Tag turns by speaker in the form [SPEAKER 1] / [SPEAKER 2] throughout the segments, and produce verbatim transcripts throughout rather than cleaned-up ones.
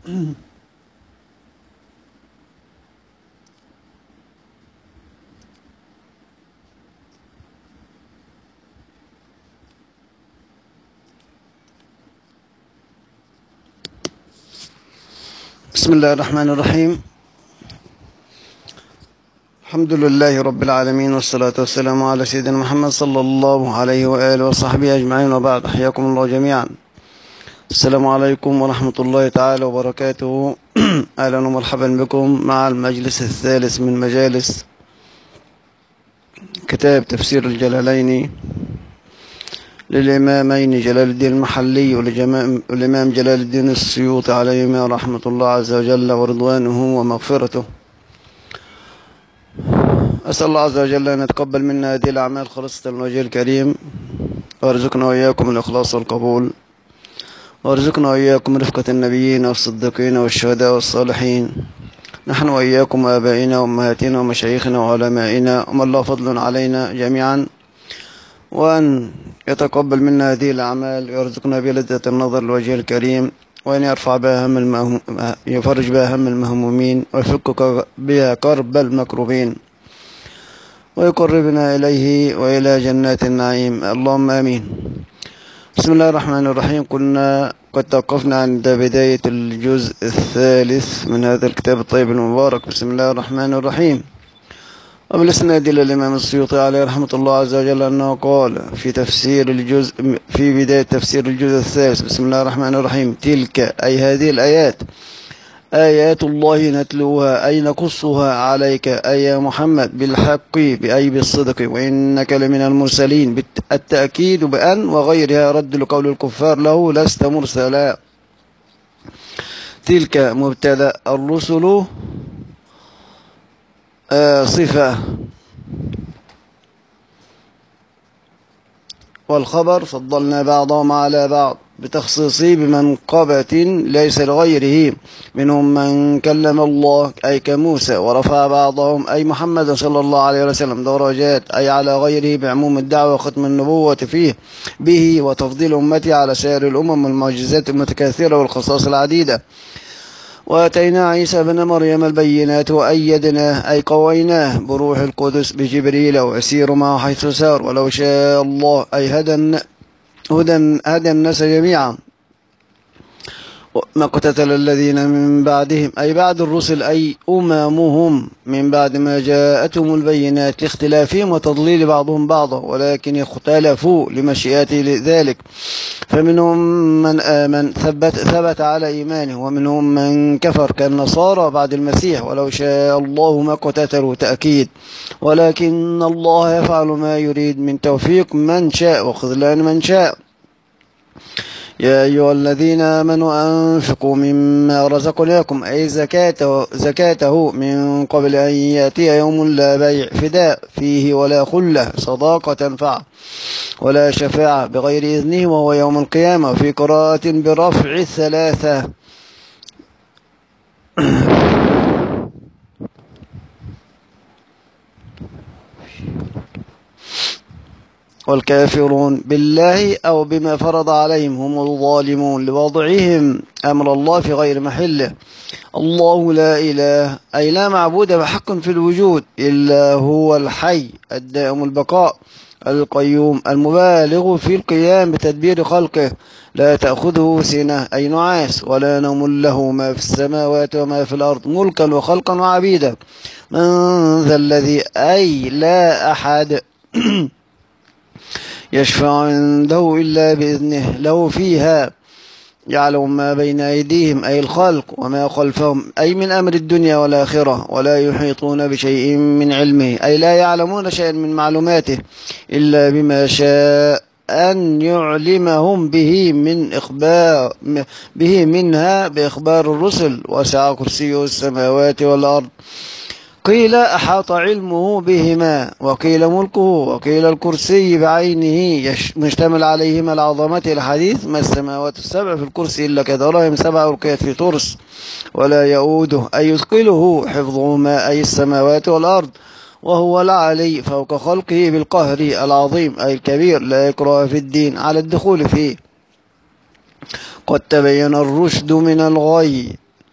[SPEAKER 1] بسم الله الرحمن الرحيم. الحمد لله رب العالمين، والصلاة والسلام على سيدنا محمد صلى الله عليه وآله وصحبه أجمعين، وبعد. حياكم الله جميعا. السلام عليكم ورحمة الله تعالى وبركاته. أهلا ومرحبا بكم مع المجلس الثالث من مجالس كتاب تفسير الجلالين للإمامين جلال الدين المحلي والإمام جلال الدين السيوطي عليهما رحمة الله عز وجل ورضوانه ومغفرته. أسأل الله عز وجل أن يتقبل منا هذه الأعمال خالصة لوجهه الكريم، وارزقنا وإياكم الإخلاص والقبول، وارزقنا وإياكم رفقة النبيين والصديقين والشهداء والصالحين، نحن وإياكم وآبائنا وأمهاتنا ومشايخنا وعلمائنا ومن له فضل علينا جميعا، وأن يتقبل منا هذه الأعمال ويرزقنا بلذة النظر لوجهه الكريم، وأن يرفع بها هم المهم يفرج بها هم المهمومين، ويفك بها كرب المكروبين، ويقربنا إليه وإلى جنات النعيم، اللهم آمين. بسم الله الرحمن الرحيم. كنا قد توقفنا عند بداية الجزء الثالث من هذا الكتاب الطيب المبارك، بسم الله الرحمن الرحيم. وبالإسناد إلى الإمام السيوطي عليه رحمة الله عز وجل أنه قال في تفسير الجزء في بداية تفسير الجزء الثالث، بسم الله الرحمن الرحيم: تلك أي هذه الآيات آيات الله نتلوها أي نقصها عليك أي يا محمد بالحق بأي بالصدق، وإنك لمن المرسلين. التأكيد بأن وغيرها رد لقول الكفار له لست مرسلا. تلك مبتدأ، الرسل آه صفة، والخبر فضلنا بعضهم على بعض بتخصيصه بمنقبة ليس لغيره، منهم من كلم الله أي كموسى، ورفع بعضهم أي محمد صلى الله عليه وسلم درجات أي على غيره بعموم الدعوة وختم النبوة فيه به، وتفضيل أمتي على سائر الأمم والمعجزات المتكاثرة والخصائص العديدة. وآتينا عيسى بن مريم البينات وأيدناه أي قويناه بروح القدس بجبريل وأسير معه حيث سار، ولو شاء الله أي هدى هدى هدى الناس جميعا. ما قتتل الذين من بعدهم أي بعد الرسل أي أممهم من بعد ما جاءتهم البينات لاختلافهم وتضليل بعضهم بعضا، ولكن اختلفوا لمشيئته ذلك، فمنهم من آمن ثبت, ثبت على إيمانه، ومنهم من كفر كالنصارى بعد المسيح. ولو شاء الله ما قتتلوا تأكيد، ولكن الله يفعل ما يريد من توفيق من شاء وخذلان من شاء. يا أيها الذين آمنوا أنفقوا مما رزقناكم أي زكاته, زكاته من قبل أن يأتي يوم لا بيع فداء فيه ولا خلة صداقة تنفع ولا شفاعة بغير إذنه، وهو يوم القيامة. في قراءة برفع الثلاثة. والكافرون بالله أو بما فرض عليهم هم الظالمون لوضعهم أمر الله في غير محله. الله لا إله أي لا معبود بحق في الوجود إلا هو الحي الدائم البقاء القيوم المبالغ في القيام بتدبير خلقه، لا تأخذه سنة أي نعاس ولا نوم، له ما في السماوات وما في الأرض ملكا وخلقا وعبيدا. من ذا الذي أي لا أحد يشفع عنده إلا بإذنه، له فيها يعلم ما بين أيديهم أي الخلق وما خلفهم أي من أمر الدنيا والآخرة، ولا يحيطون بشيء من علمه أي لا يعلمون شيئا من معلوماته إلا بما شاء أن يعلمهم به من إخبار به منها بإخبار الرسل، وسع كرسيه السماوات والأرض. قيل أحاط علمه بهما، وقيل ملكه، وقيل الكرسي بعينه مشتمل عليهما العظمة. الحديث ما السماوات السبع في الكرسي إلا كدراهم سبع ألقيت في ترس ولا يؤوده أي يثقله حفظهما أي السماوات والأرض، وهو العلي فوق خلقه بالقهر العظيم أي الكبير، لا إكراه في الدين على الدخول فيه. قد تبين الرشد من الغي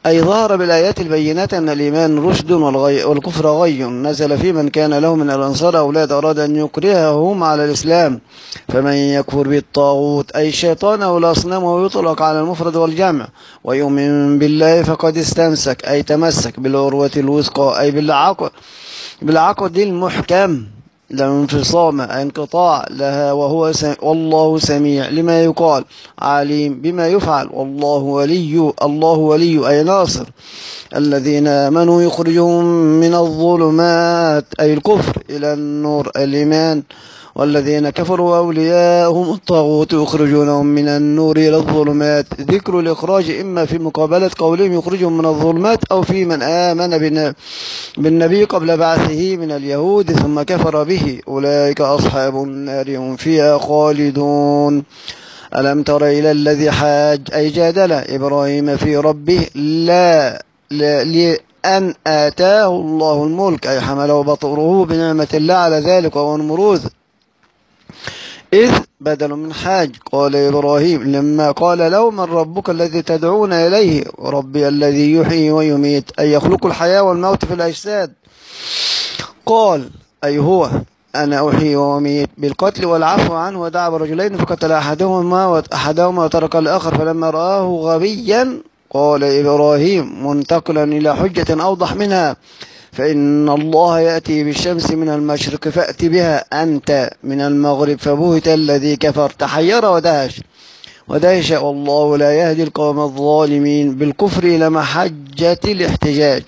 [SPEAKER 1] أي ظهر بالآيات البينات أن الإيمان رشد والكفر غي، نزل في من كان له من الأنصار أولاد أراد أن يكرههم على الإسلام، فمن يكفر بالطاغوت أي الشيطان أو الأصنام ويطلق على المفرد والجمع، ويؤمن بالله فقد استمسك أي تمسك بالعروة الوثقى أي بالعقد بالعقد المحكم لا انفصام أي انقطاع لها، وهو سم... والله سميع لما يقال عليم بما يفعل، والله ولي الله ولي أي ناصر الذين آمنوا يخرجهم من الظلمات أي الكفر إلى النور الإيمان، والذين كفروا أولياءهم الطاغوت يخرجونهم من النور إلى الظلمات. ذكر الإخراج إما في مقابلة قولهم يخرجهم من الظلمات أو في من آمن بالنبي قبل بعثه من اليهود ثم كفر به، أولئك أصحاب النار هم فيها خالدون. ألم تر إلى الذي حاج أي جادل إبراهيم في ربه لا لأن آتاه الله الملك أي حمله بطره بنعمة الله على ذلك وهو النمروذ، إذ بدل من حاج قال إبراهيم لما قال له من ربك الذي تدعون إليه، ربي الذي يحيي ويميت أي يخلق الحياة والموت في الأجساد، قال أي هو أنا أحيي وأميت بالقتل والعفو عنه، ودعا برجلين فقتل أحدهما أحدهما وترك الآخر، فلما رآه غبيا قال إبراهيم منتقلا إلى حجة أوضح منها فإن الله يأتي بالشمس من المشرق فأت بها أنت من المغرب، فبهت الذي كفر تحير ودهش ودهش والله لا يهدي القوم الظالمين. بالكفر إلى محجة الاحتجاج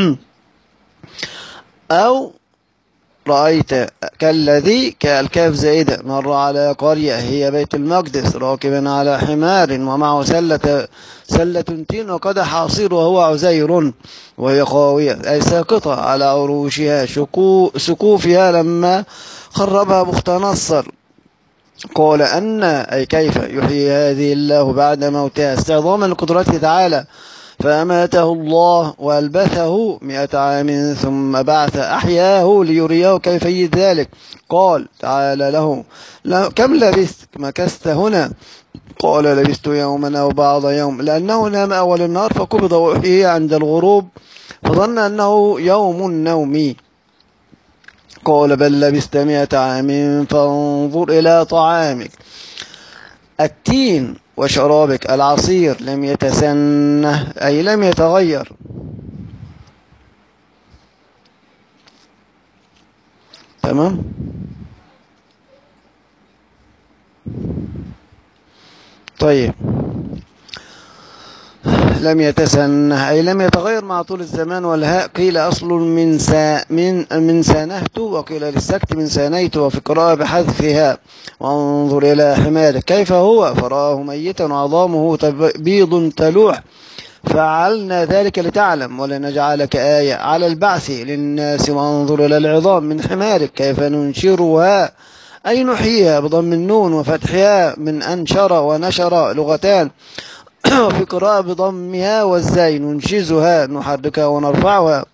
[SPEAKER 1] أو رأيت كالذي كالكاف زائدة مر على قرية هي بيت المقدس راكبا على حمار ومعه سلة سلة تين وقدح عصير وهو عزير وهي خاوية أي ساقطة على عروشها سقوفها لما خربها بخت نصر، قال أن أي كيف يحيي هذه الله بعد موتها استعظاما لقدرته تعالى، فأماته الله وألبثه مئة عام ثم بعث أحياه ليريه كيفية ذلك، قال تعالى له كم لبثت مكثت هنا، قال لبثت يوما أو بعض يوم، لأنه نام أول النهار فقبض وأحيي عند الغروب فظن أنه يوم النوم، قال بل لبثت مئة عام فانظر إلى طعامك التين وشرابك العصير لم يتسنه أي لم يتغير. تمام. طيب لم يتسنه أي لم يتغير مع طول الزمان، والهاء قيل أصل من سا من من سانهت وقيل للسكت من سانيت، وفي قراءة بحذفها وانظر إلى حمارك كيف هو فرآه ميتا وعظامه بيض تلوح، فعلنا ذلك لتعلم ولنجعلك آية على البعث للناس، وانظر إلى العظام من حمارك كيف ننشرها أي نحييها بضم النون وفتحها من أنشر ونشر لغتان، وفي قراءة بضمها والزاي ننشزها نحركها ونرفعها،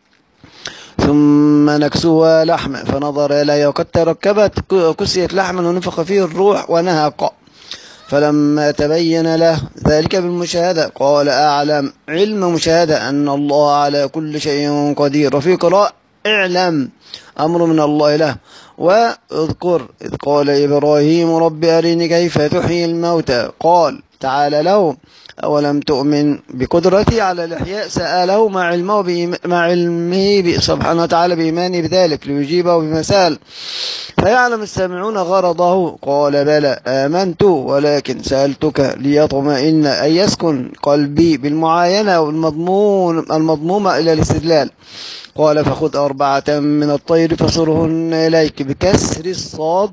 [SPEAKER 1] ثم نكسوها لحما فنظر إليها وقد تركبت كسيت لحما ونفخ فيه الروح ونهق، فلما تبين له ذلك بالمشاهدة قال أعلم علم مشاهدة أن الله على كل شيء قدير، وفي قراءة اعلم أمر من الله له، واذكر إذ قال إبراهيم رب أرني كيف تحيي الموتى، قال تعالى له أولم تؤمن بقدرتي على الإحياء، سأله مع علمه مع علمه سبحانه وتعالى بإيمانه بذلك ليجيبه بمثال فيعلم السامعون غرضه، قال بلى آمنت ولكن سألتك ليطمئن أي يسكن قلبي بالمعاينة والمضمون المضمومة إلى الاستدلال، قال فخذ أربعة من الطير فصرهن إليك بكسر الصاد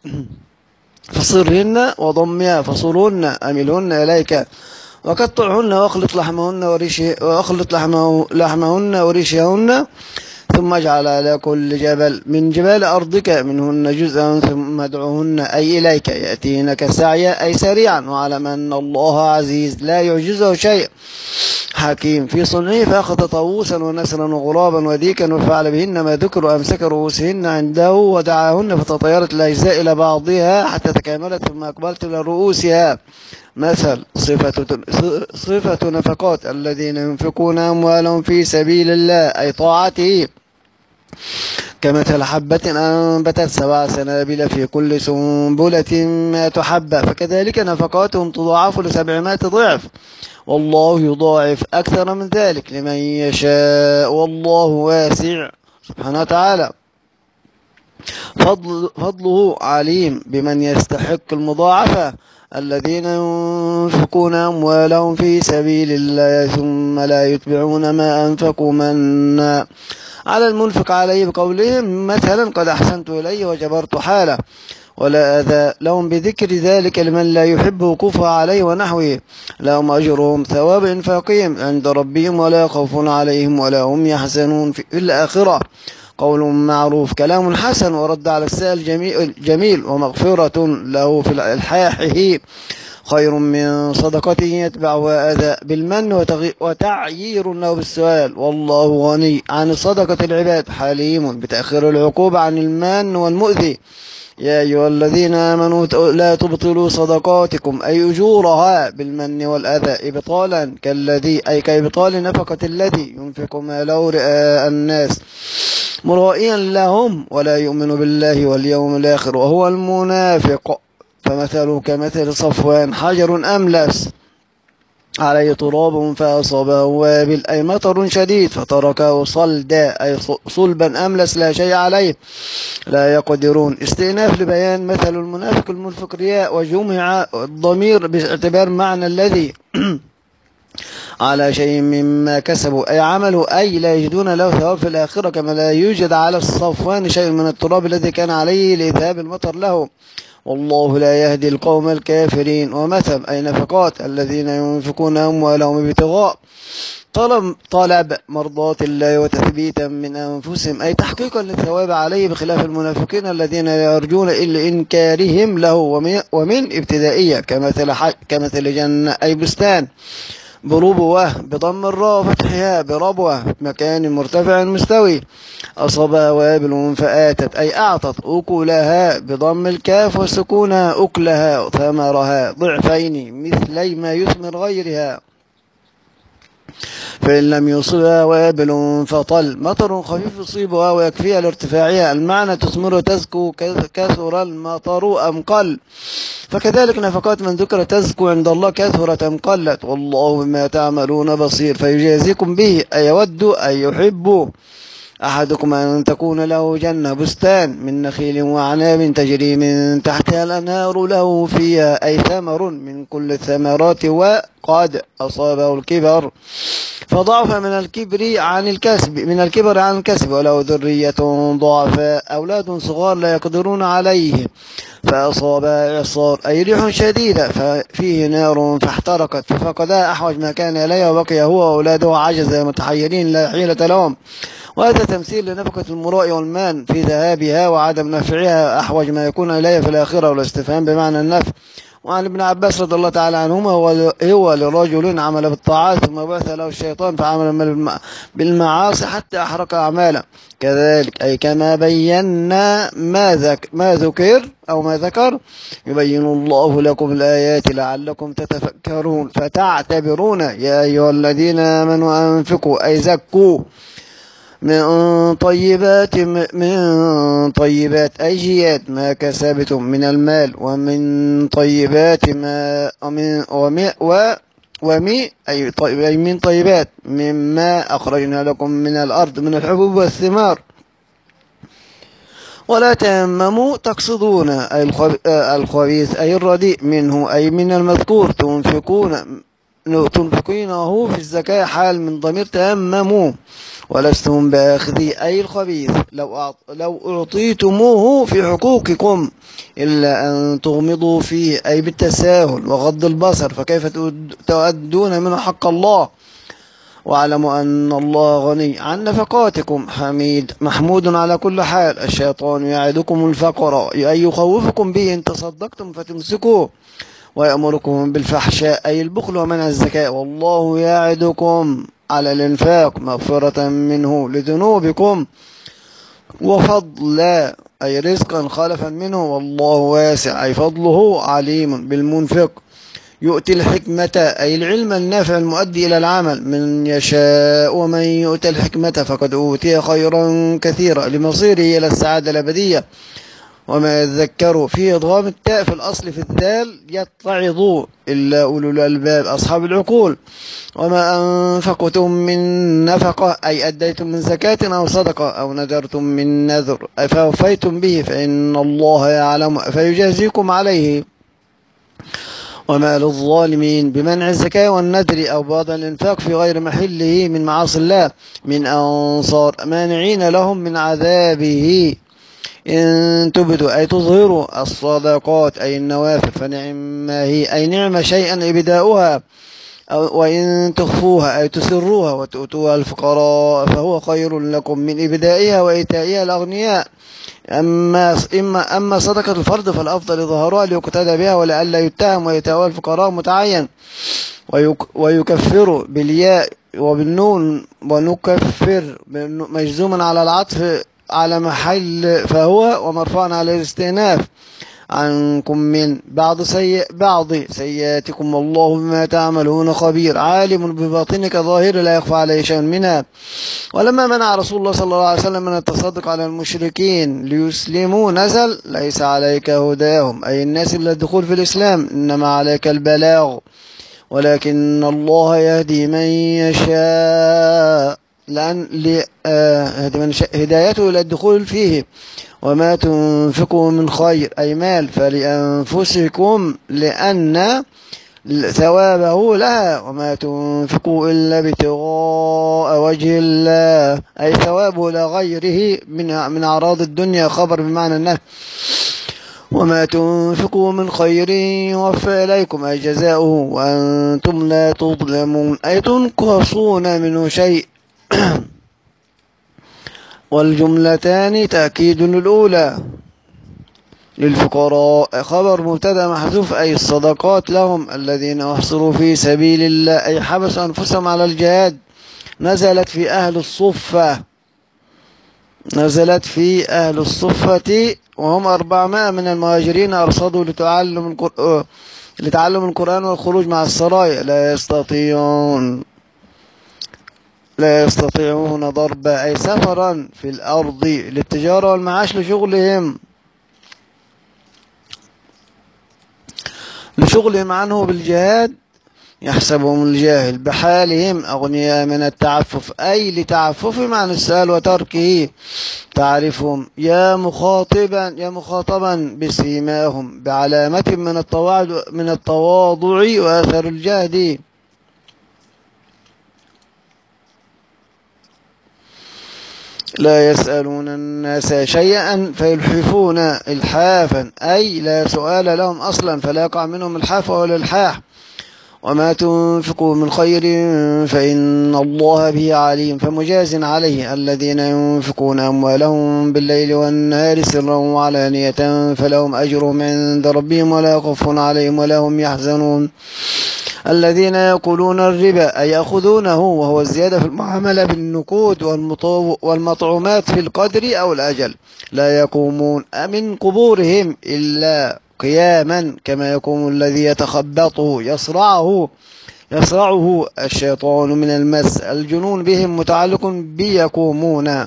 [SPEAKER 1] فصرهن وضمها فصرهن أملهن إليك وقطعهن واخلط لحمهن وريشه واخلط لحمه لحمهن وريشهن، ثم اجعل على كل جبل من جبال أرضك منهن جزءا ثم ادعوهن أي إليك يأتينك سعيا أي سريعا، واعلم أن الله عزيز لا يعجزه شيء، حكيم في صنعه، فأخذ طاووسا ونسرا وغرابا وديكا وفعل بهن ما ذكر وأمسك رؤوسهن عنده ودعاهن فتطيرت الأجزاء إلى بعضها حتى تكاملت ثم أقبلت إلى رؤوسها. مثل صفة صفة نفقات الذين ينفقون أموالهم في سبيل الله أي طاعته كمثل حبة أنبتت سبع سنابل في كل سنبلة مائة حبة، فكذلك نفقاتهم تضاعف لسبعمائة ضعف، والله يضاعف أكثر من ذلك لمن يشاء، والله واسع سبحانه وتعالى. فضل فضله عليم بمن يستحق المضاعفة، الذين ينفقون أموالهم في سبيل الله ثم لا يتبعون ما أنفقوا منا على المنفق عليه بقولهم مثلا قد أحسنت إليه وجبرت حاله، ولا أذى لهم بذكر ذلك لمن لا يحب وقوفه عليه ونحوه. لهم أجرهم ثواب إنفاقهم عند ربهم ولا خوف عليهم ولا هم يحزنون في الآخرة. قول معروف كلام حسن ورد على السائل جميل, جميل ومغفرة له في الحاحه خير من صدقة يتبعها أذى بالمن وتعيير له بالسؤال، والله غني عن صدقة العباد حليم بتأخير العقوبة عن المن والمؤذي. يا أيها الذين آمنوا لا تبطلوا صدقاتكم أي أجورها بالمن والأذى إبطالا كالذي أي كإبطال نفقة الذي ينفق ماله رئاء الناس مرائيا لهم ولا يؤمن بالله واليوم الآخر وهو المنافق، فمثله كمثل صفوان حجر أملس عليه تراب فأصابه وابل أي مطر شديد فتركه صلدا أي صلبا أملس لا شيء عليه لا يقدرون. استئناف لبيان مثل المنافق المنفق رياء، وجمع الضمير باعتبار معنى الذي على شيء مما كسبوا أي عملوا أي لا يجدون له ثواب في الآخرة، كما لا يوجد على الصفوان شيء من التراب الذي كان عليه لإذهاب المطر له، والله لا يهدي القوم الكافرين. ومثل أي نفقات الذين ينفقون أموالهم ابتغاء طلب, طلب مرضات الله وتثبيتا من أنفسهم أي تحقيقا للثواب عليه، بخلاف المنافقين الذين لا يرجون إلا إنكارهم له ومن, ومن ابتدائية كمثل, كمثل جنة أي بستان بربوة بضم الراء وفتحها بربوة مكان مرتفع مستوي أصابها وابل فآتت أي أعطت أكلها بضم الكاف وسكونها أكلها ثمرها ضعفين مثلي ما يثمر غيرها، فإن لم يصبها وابل فطل مطر خفيف يصيبها ويكفيها لارتفاعها، المعنى تثمر تزكو كثر المطر أم قل، فكذلك نفقات من ذكر تزكو عند الله كثرت أم قلت، والله بما تعملون بصير فيجازيكم به. أيود أي يحب أحدكم أن تكون له جنة بستان من نخيل وعناب تجري من تحتها الأنهار له فيها أي ثمر من كل الثمرات وقد أصابه الكبر فضعف من الكبر عن الكسب من الكبر عن الكسب وله ذرية ضعفاء أولاد صغار لا يقدرون عليه فأصابها إعصار أي ريح شديدة ففيه نار فاحترقت ففقدها أحوج ما كان إليه وبقي هو وأولاده عجز متحيرين لا حيلة لهم. وهذا تمثيل لنفقة المراء والمان في ذهابها وعدم نفعها أحوج ما يكون إليه في الآخرة، والاستفهام بمعنى النفع. وعن ابن عباس رضي الله تعالى عنهما هو لرجل عمل بالطاعات ثم بعث له الشيطان فعمل بالمعاصي حتى أحرق أعماله، كذلك أي كما بينا ما, ذك ما ذكر أو ما ذكر يبين الله لكم الآيات لعلكم تتفكرون فتعتبرون. يا أيها الذين آمنوا أنفقوا أي زكوا من طيبات من طيبات أي جياد ما كسبتم من المال ومن طيبات ما ومن ومي ومي أي طيب من طيبات مما أخرجنا لكم من الأرض من الحبوب والثمار، ولا تيمموا تقصدون أي الخبيث أي الرديء منه أي من المذكور تنفقون تنفقينه في الزكاة حال من ضمير تيمموا ولستم باخذي أي الخبيث لو لو أعطيتموه في حقوقكم إلا أن تغمضوا فيه أي بالتساهل وغض البصر، فكيف تؤدون منه حق الله. واعلموا أن الله غني عن نفقاتكم حميد محمود على كل حال. الشيطان يعدكم الفقر أي يخوفكم به إن تصدقتم فتمسكوه ويأمركم بالفحشاء أي البخل ومنع الزكاة، والله يعدكم على الإنفاق مغفرة منه لذنوبكم وفضلا أي رزقا خلفا منه، والله واسع أي فضله عليم بالمنفق. يؤتي الحكمة أي العلم النافع المؤدي إلى العمل من يشاء، ومن يؤتي الحكمة فقد أوتي خيرا كثيرا لمصيره إلى السعادة الأبدية. وما يذكر في إضغام التاء في الأصل في الدال يتعظ إلا أولو الألباب أصحاب العقول. وما أنفقتم من نفقة أي أديتم من زكاة أو صدقة أو نذرتم من نذر فوفيتم به فإن الله يعلم فيجازيكم عليه. وما للظالمين بمنع الزكاة والنذر أو بعض الإنفاق في غير محله من معاصي الله من أنصار مانعين لهم من عذابه إن تبدوا أي تظهروا الصدقات أي النوافل فنعم ما هي أي نعم شيئا إبداؤها، وإن تخفوها أي تسروها وتؤتوها الفقراء فهو خير لكم من إبدائها وإيتائها الأغنياء. أما إما أما صدقة الفرض فالأفضل إظهارها ليقتدى بها ولئلا يتهم، وإيتاؤها الفقراء متعين. ويكفر بالياء وبالنون ونكفر مجزوما على العطف على محل فهو ومرفوعا على الاستئناف عنكم من بعض سيئ بعض سيئاتكم والله بما تعملون خبير عالم بباطنك ظاهر لا يخفى عليه شيء منها. ولما منع رسول الله صلى الله عليه وسلم من التصدق على المشركين ليسلموا نزل ليس عليك هداهم أي الناس إلا الدخول في الإسلام إنما عليك البلاغ ولكن الله يهدي من يشاء لأن هدايته إلى الدخول فيه. وما تنفقوا من خير أي مال فلأنفسكم لأن ثوابه لها، وما تنفقوا إلا ابتغاء وجه الله أي ثوابه لغيره من من أعراض الدنيا خبر بمعنى النهي. وما تنفقوا من خير يوفى إليكم أي جزاؤه وأنتم لا تظلمون أي تنقصون منه شيء. والجملتان تأكيد الأولى للفقراء خبر مبتدأ محذوف أي الصدقات لهم الذين أحصروا في سبيل الله أي حبسوا أنفسهم على الجهاد. نزلت في أهل الصفة نزلت في أهل الصفة وهم أربعمائة من المهاجرين أرصدوا لتعلم القرآن لتعلم القرآن والخروج مع السرايا لا يستطيعون لا يستطيعون ضربا أي سفرا في الأرض للتجارة والمعاش لشغلهم لشغلهم عنه بالجهاد يحسبهم الجاهل بحالهم أغنياء من التعفف أي لتعففهم عن السؤال وتركه. تعرفهم يا مخاطبا يا مخاطبا بسيماهم بعلامة من التواضع من التواضع وأثر الجهد. لا يسألون الناس شيئا فيلحفون إلحافا أي لا سؤال لهم أصلا فلا يقع منهم الحاف ولا الحاح. وما تنفقوا من خير فإن الله به عليم فمجاز عليه الذين ينفقون أموالهم بالليل والنهار سرا وعلانية فلهم أجرهم عند ربهم ولا خوف عليهم ولا هم يحزنون. الذين يأكلون الربا أي يأخذونه وهو الزيادة في المعاملة بالنقود والمطعومات في القدر أو الأجل لا يقومون من قبورهم إلا قياما كما يقوم الذي يتخبطه يصرعه يصرعه الشيطان من المس. الجنون بهم متعلق بيقومون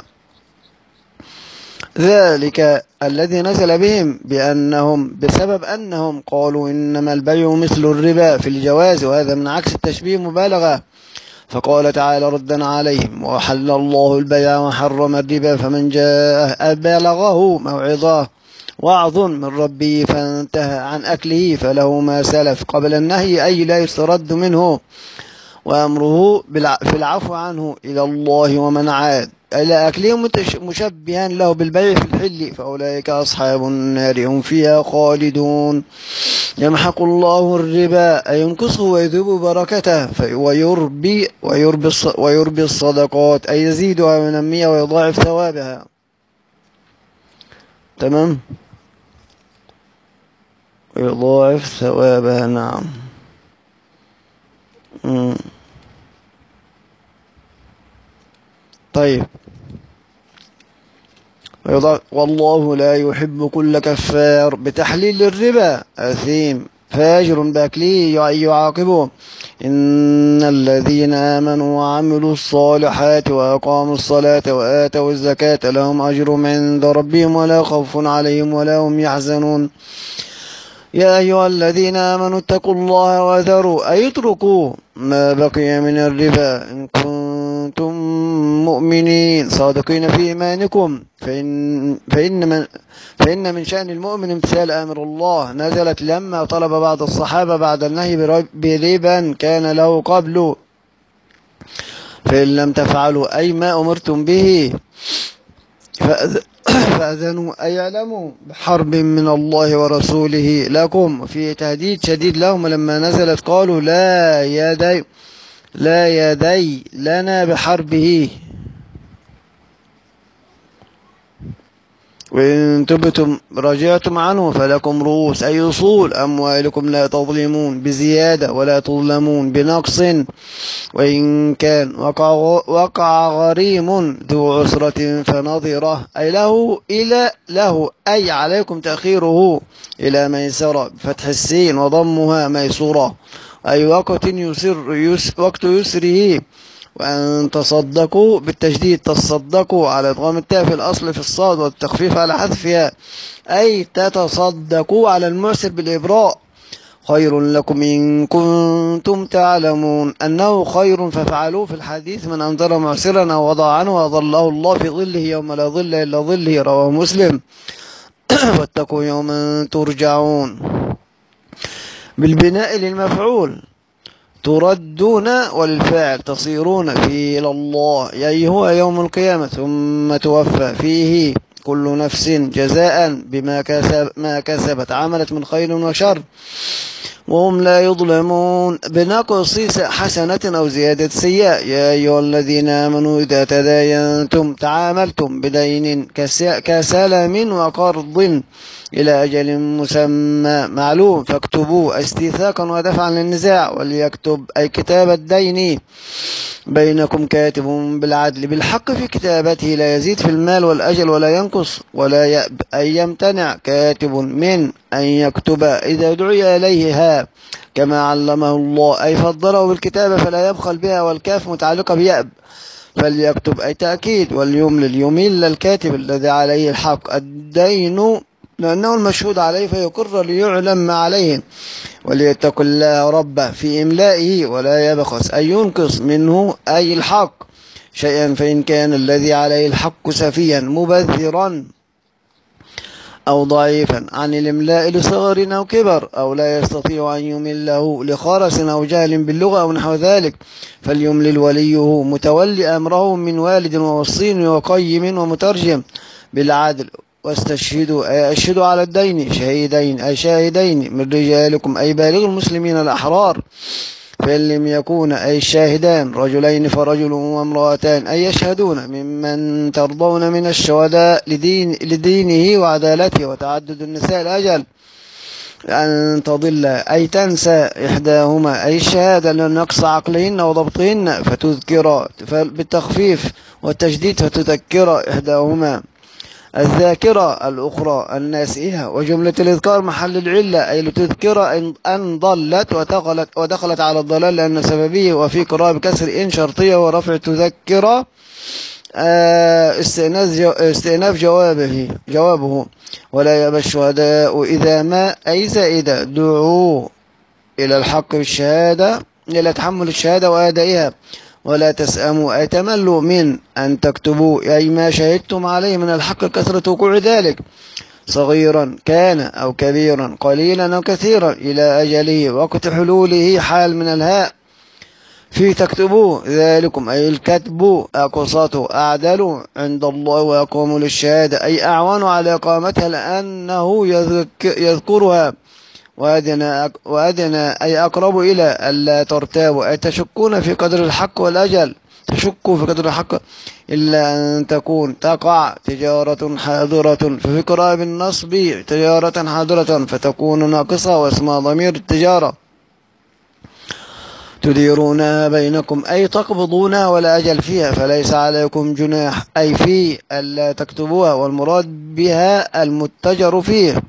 [SPEAKER 1] ذلك الذي نزل بهم بأنهم بسبب أنهم قالوا إنما البيع مثل الربا في الجواز وهذا من عكس التشبيه مبالغة. فقال تعالى ردا عليهم وحل الله البيع وحرم الربا فمن جاء بلغه موعظة وعظ من ربه فانتهى عن أكله فله ما سلف قبل النهي أي لا يسترد منه وأمره في العفو عنه إلى الله ومن عاد إلى أكلهم مشبها له بالبيع في الحل فأولئك أصحاب النار هم فيها خالدون. يمحق الله الربا أي ينقصه ويذوب بركته ويربي, ويربي, ويربي الصدقات أي يزيدها وينميها ويضاعف ثوابها. تمام. ويضاعف ثوابها. نعم. مم. طيب. والله لا يحب كل كفار بتحليل الربا أثيم فاجر باكليه يعاقبه. إن الذين آمنوا وعملوا الصالحات وأقاموا الصلاة وآتوا الزكاة لهم أجرهم عند ربهم ولا خوف عليهم ولا هم يحزنون. يا أيها الذين آمنوا اتقوا الله وذروا أي اتركوا ما بقي من الربا إن كنتم مؤمنين صادقين في إيمانكم فإن, فإن, من فإن من شأن المؤمن امتثال أمر الله. نزلت لما طلب بعض الصحابة بعد النهي بربا كان له قبل فإن لم تفعلوا أي ما أمرتم به فأذنوا أي يعلموا بحرب من الله ورسوله لكم. في تهديد شديد لهم لما نزلت قالوا لا يدي لا يدي لنا بحربه وإن تبتم رجعتم عنه فلكم رؤوس أي أصول أموالكم لا تظلمون بزيادة ولا تظلمون بنقص. وإن كان وقع, وقع غريم ذو عسرة فنظرة أي له إلى له أي عليكم تأخيره إلى ميسرة بفتح السين وضمها ميسورة أي وقت يسر يس وقت يسره. وأن تصدقوا بالتجديد تصدقوا على إدغام التاء في الأصل في الصاد والتخفيف على حذفها أي تتصدقوا على المعسر بالإبراء خير لكم إن كنتم تعلمون أنه خير ففعلوه في الحديث من أنذر معسرا أو وضع عنه وظله الله في ظله يوم لا ظل إلا ظله رواه مسلم. واتقوا يوما ترجعون بالبناء للمفعول تردون وللفاعل تصيرون فيه إلى الله أي هو يوم القيامة ثم توفى فيه كل نفس جزاء بما كسب ما كسبت عملت من خير وشر وهم لا يظلمون بنقص حسنة أو زيادة سيئة. يا أيها الذين آمنوا إذا تداينتم تعاملتم بدين كسلم وقرض إلى أجل مسمى معلوم فاكتبوه استيثاقا ودفعا للنزاع وليكتب أي كتاب الدين بينكم كاتب بالعدل بالحق في كتابته لا يزيد في المال والأجل ولا ينقص ولا يأب أي يمتنع كاتب من أن يكتب إذا دعي إليه ها كما علمه الله أي فضله بالكتابة فلا يبخل بها والكاف متعلقة بيأب فليكتب أي تأكيد وليملل يميل الكاتب الذي عليه الحق الدين لأنه المشهود عليه فيقر ليعلم ما عليه وليتق الله ربه في إملائه ولا يبخس أي ينقص منه أي الحق شيئا فإن كان الذي عليه الحق سفيا مبذرا أو ضعيفا عن الإملاء لصغر أو كبر أو لا يستطيع أن يمله لخرس أو جهل باللغة أو نحو ذلك فليملل وليه متولي أمره من والد ووصي وقيم ومترجم بالعدل واستشهدوا أي أشهدوا على الدين شهيدين أي شاهدين من رجالكم أي بالغ المسلمين الأحرار فإن لم يكون أي الشاهدان رجلين فرجل وامرأتان أي يشهدون ممن ترضون من الشهداء لدين لدينه وعدالته وتعدد النساء الأجل أن تضل أي تنسى إحداهما أي الشهادة لنقص عقلهن وضبطهن فتذكر بالتخفيف والتجديد فتذكر إحداهما الذاكرة الأخرى الناسئة وجملة الإذكار محل العلة أي لتذكر أن ضلت ودخلت, ودخلت على الضلال لأن سببيه وفي قراءة بكسر إن شرطية ورفع تذكر استئناف جوابه جوابه ولا يأبى الشهداء إذا ما أي زائدة دعوا إلى الحق بالشهادة إلى تحمل الشهادة وأدائها ولا تسأموا أي تملوا من أن تكتبوا أي ما شهدتم عليه من الحق كثرة وقوع ذلك صغيرا كان أو كبيرا قليلا أو كثيرا إلى أجله وقت حلوله حال من الهاء في تكتبوا ذلكم أي الكتب أقسط أعدل عند الله وأقوم للشهادة أي أعوان على إقامتها لأنه يذكرها وأدنى, وأدنى أي أقرب إلى ألا ترتابوا أي تشكون في قدر الحق والأجل، تشكوا في قدر الحق إلا أن تكون تقع تجارة حاضرة، ففي قراءة بالنصب تجارة حاضرة فتكون ناقصة واسمها ضمير التجارة، تديرونها بينكم أي تقبضونها ولا أجل فيها، فليس عليكم جناح أي في ألا تكتبوها، والمراد بها المتجر فيه.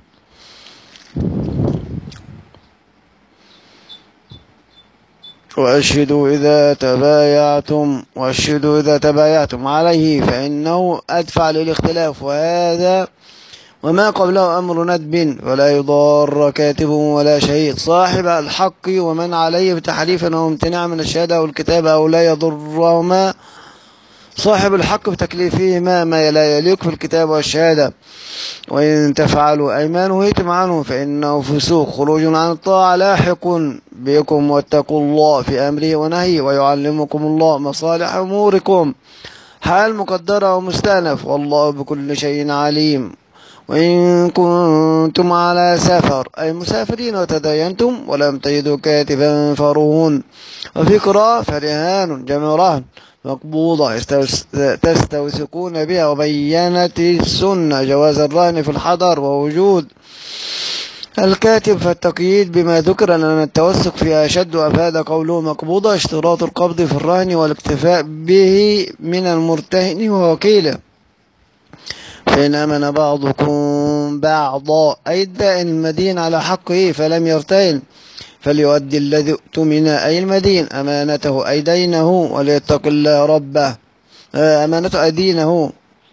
[SPEAKER 1] وأشهدوا إذا تبايعتم وأشهدوا إذا تبايعتم عليه فإنه أدفع للاختلاف، وهذا وما قبله أمر ندب، ولا يضار كاتب ولا شهيد صاحب الحق ومن عليه بتحريف أو امتناع من الشهادة أو الكتابة، أو لا يضرهما صاحب الحق بتكليفهما ما لا يليق في الكتاب والشهادة. وإن تفعلوا أي ما نهيتم عنه فإنه فسوق خروج عن الطاعة لاحق بكم، واتقوا الله في أمره ونهيه، ويعلمكم الله مصالح أموركم حال مقدرة ومستأنف، والله بكل شيء عليم. وإن كنتم على سفر أي مسافرين وتداينتم ولم تجدوا كاتبا فرهون، وفي قراءة فرهان جمع رهن مقبوضة تستوثقون بها. وبينت السنة جواز الرهن في الحضر ووجود الكاتب، فالتقييد بما ذكر أن التوثق فيها أشد، وأفاد قوله مقبوضة اشتراط القبض في الرهن والاكتفاء به من المرتهن ووكيله. فإن أمن بعضكم بعضا أي الدائن المدين على حقه فلم يرتهن فليؤدي الذي اؤتمن أي المدين أمانته أي دينه، وليتق الله ربه أمانته أي دينه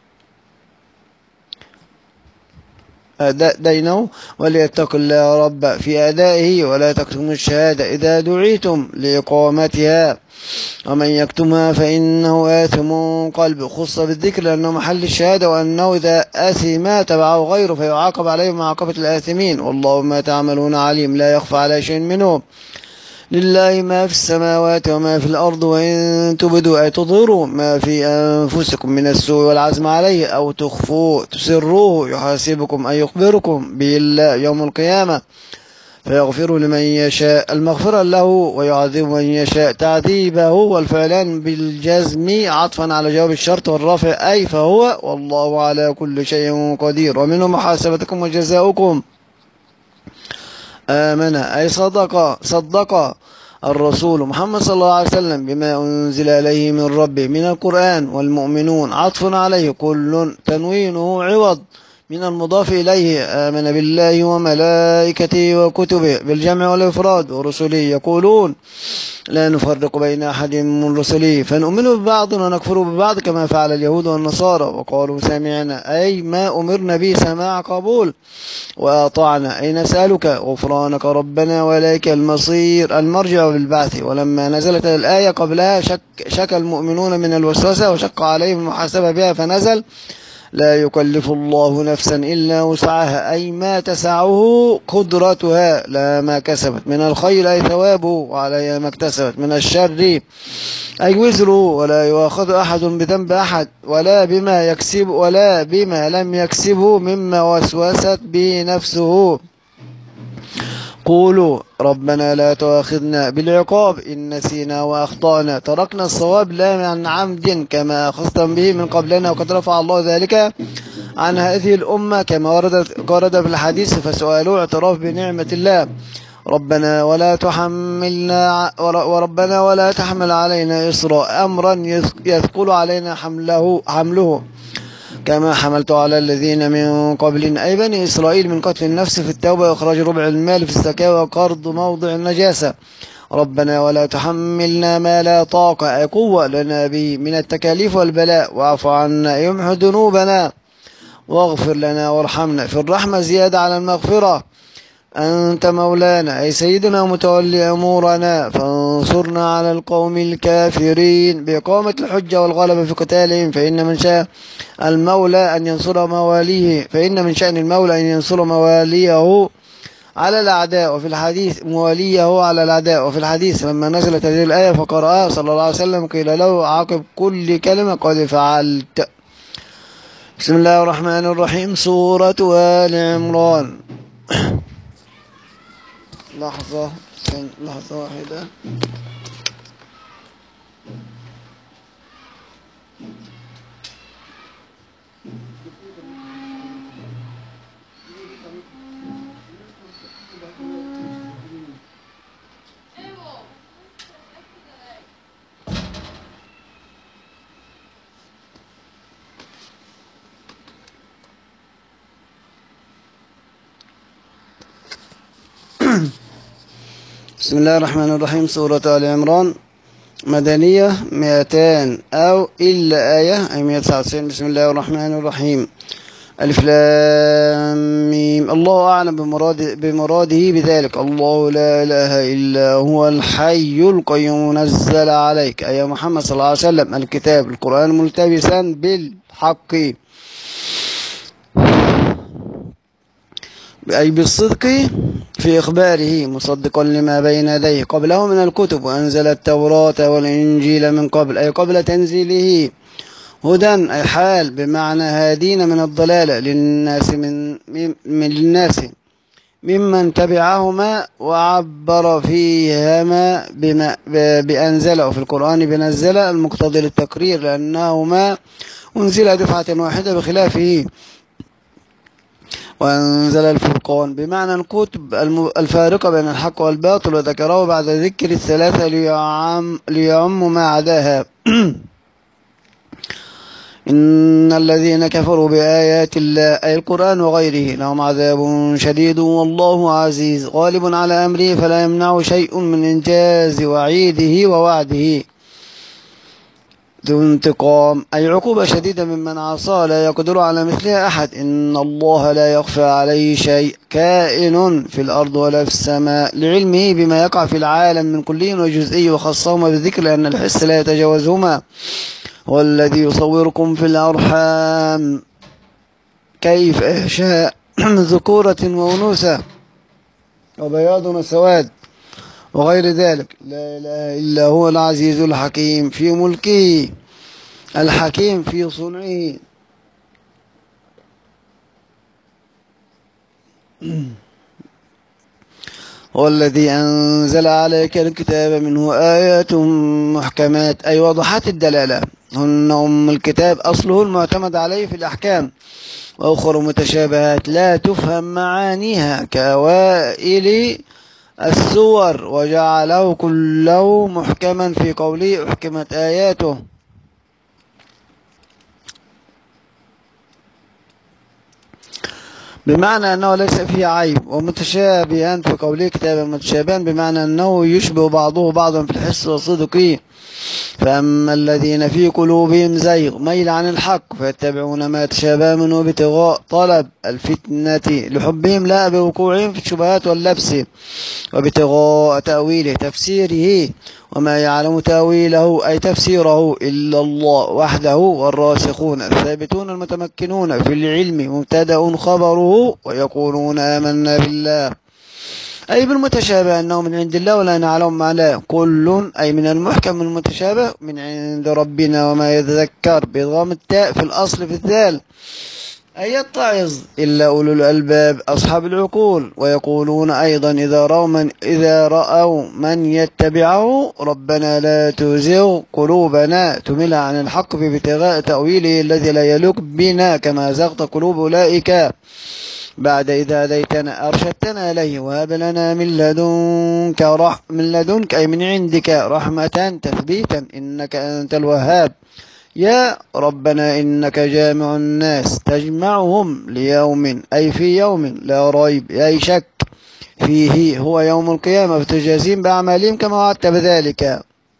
[SPEAKER 1] دينه وليتق الله ربه في أدائه، ولا تكتموا الشهادة إذا دعيتم لإقامتها، ومن يكتمها فإنه آثم قلبه، خص بالذكر لأنه محل الشهادة، وأنه إذا آثم تبعه غيره فيعاقب عليه معاقبة الآثمين، والله ما تعملون عليم لا يخفى على شيء منه. لله ما في السماوات وما في الأرض، وإن تبدوا أي تظهروا ما في أنفسكم من السوء والعزم عليه أو تخفوه تسروه يحاسبكم أي يخبركم به الله يوم القيامة، فيغفر لمن يشاء المغفرة له ويعذب من يشاء تعذيبه، والفعلان بالجزم عطفا على جواب الشرط والرفع أي فهو، والله على كل شيء قدير. ومنه محاسبتكم وجزاؤكم. آمن أي صدق صدق الرسول محمد صلى الله عليه وسلم بما أنزل إليه من ربه من القرآن، والمؤمنون عطف عليه كل تنوينه عوض من المضاف إليه. آمن بالله وملائكته وكتبه بالجمع والإفراد، ورسله يقولون لا نفرق بين أحد من رسله فنؤمن ببعض ونكفر ببعض كما فعل اليهود والنصارى، وقالوا سمعنا أي ما أمرنا به سماع قبول، وأطعنا أي نسألك غفرانك ربنا وإليك المصير المرجع بالبعث. ولما نزلت الآية قبلها شك, شك المؤمنون من الوسوسة وشق عليهم المحاسبة بها فنزل لا يكلف الله نفسا إلا وسعها أي ما تسعه قدرتها، لا ما كسبت من الخير أي ثوابه، وعليها ما اكتسبت من الشر أي وزره، ولا يؤاخذ أحد بذنب أحد ولا بما يكسب ولا بما لم يكسبه مما وسوست به نفسه. قولوا ربنا لا تؤاخذنا بالعقاب إن نسينا وأخطأنا، تركنا الصواب لا عن عمد كما أخذتم به من قبلنا، وقد رفع الله ذلك عن هذه الأمة كما ورد في الحديث، فسؤالوا اعتراف بنعمة الله. ربنا ولا تحملنا وربنا ولا تحمل علينا إصرا أمرا يثقل علينا حمله حمله كما حملت على الذين من قبل أي بني إسرائيل من قتل النفس في التوبة وإخراج ربع المال في الزكاة وقرض موضع النجاسة. ربنا ولا تحملنا ما لا طاقة أي قوة لنا به من التكاليف والبلاء، واعف عنا يمحو ذنوبنا واغفر لنا وارحمنا. في الرحمة زيادة على المغفرة. أنت مولانا أي سيدنا ومتولي أمورنا، فانصرنا على القوم الكافرين بإقامة الحجة والغلبة في قتالهم، فإن من شاء المولى أن ينصر مواليه فإن من شأن المولى أن ينصر مواليه على الأعداء، وفي الحديث مواليه على الأعداء. وفي الحديث لما نزلت هذه الآية فقرأها صلى الله عليه وسلم قيل له عقب كل كلمة قد فعلت. بسم الله الرحمن الرحيم. سورة آل عمران. لحظة ثانية لحظة واحدة. بسم الله الرحمن الرحيم. سورة آل عمران مدنية مئتان أو إلا آية أي مئة وتسعة وتسعين. بسم الله الرحمن الرحيم. ألف لام ميم. الله أعلم بمراد بمراده بذلك. الله لا إله إلا هو الحي القيوم. نزل عليك أي محمد صلى الله عليه وسلم الكتاب القرآن ملتبسا بالحق أي بالصدق في إخباره مصدقا لما بين يديه قبله من الكتب. وأنزل التوراة والإنجيل من قبل أي قبل تنزيله. هدى أي حال بمعنى هادين من الضلالة للناس من, من الناس ممن تبعهما. وعبر فيهما بما بأنزله في القرآن بنزل المقتضي للتقرير لأنهما أنزل دفعة واحدة بخلافه. وأنزل الفرقان بمعنى الكتب الفارقة بين الحق والباطل وذكره بعد ذكر الثلاثة ليعم, ليعم ما عداها. إن الذين كفروا بآيات الله أي القرآن وغيره لهم عذاب شديد والله عزيز غالب على أمره فلا يمنع شيء من إنجاز وعيده ووعده. ذو انتقام أي عقوبة شديدة ممن عصى لا يقدر على مثلها أحد. إن الله لا يخفى عليه شيء كائن في الأرض ولا في السماء لعلمه بما يقع في العالم من كلي وجزئي وخصهما بالذكر لأن الحس لا يتجاوزهما. هو الذي يصوركم في الأرحام كيف يشاء ذكورة وأنوثة وبياض وسواد وغير ذلك. لا إله إلا هو العزيز الحكيم في ملكه الحكيم في صنعه. هو الذي أنزل عليك الكتاب منه آيات محكمات أي وضحت الدلالة هن أم الكتاب أصله المعتمد عليه في الأحكام وأخر متشابهات لا تفهم معانيها كأوائل السور وجعله كله محكما في قوله أحكمت آياته. بمعنى أنه ليس فيه عيب ومتشابها في قوله كتابا متشابها بمعنى أنه يشبه بعضه بعضا في الحس والصدق. فأما الذين في قلوبهم زيغ ميل عن الحق فيتبعون ما يتشابه منه ابتغاء طلب الفتنة لحبهم لا بوقوعهم في الشبهات واللبس وابتغاء تأويله تفسيره وما يعلم تأويله أي تفسيره إلا الله وحده والراسخون الثابتون المتمكنون في العلم مبتدأ خبره ويقولون آمنا بالله أي بالمتشابه أنه من عند الله ولا نعلم معناه. كل أي من المحكم المتشابه من عند ربنا وما يتذكر بإضغام التاء في الأصل في الذال أي يتعظ إلا أولو الألباب أصحاب العقول. ويقولون أيضا إذا رأوا من, إذا رأوا من يتبعه ربنا لا تزغ قلوبنا تملها عن الحق بابتغاء تأويله الذي لا يليق بنا كما زغت قلوب أولئك بعد إذا هديتنا أرشدتنا إليه وهب لنا من لدنك رح من لدنك أي من عندك رحمة تثبيتا إنك أنت الوهاب. يا ربنا إنك جامع الناس تجمعهم ليوم أي في يوم لا ريب أي شك فيه هو يوم القيامة فتجازيهم بأعمالهم كما وعدت بذلك.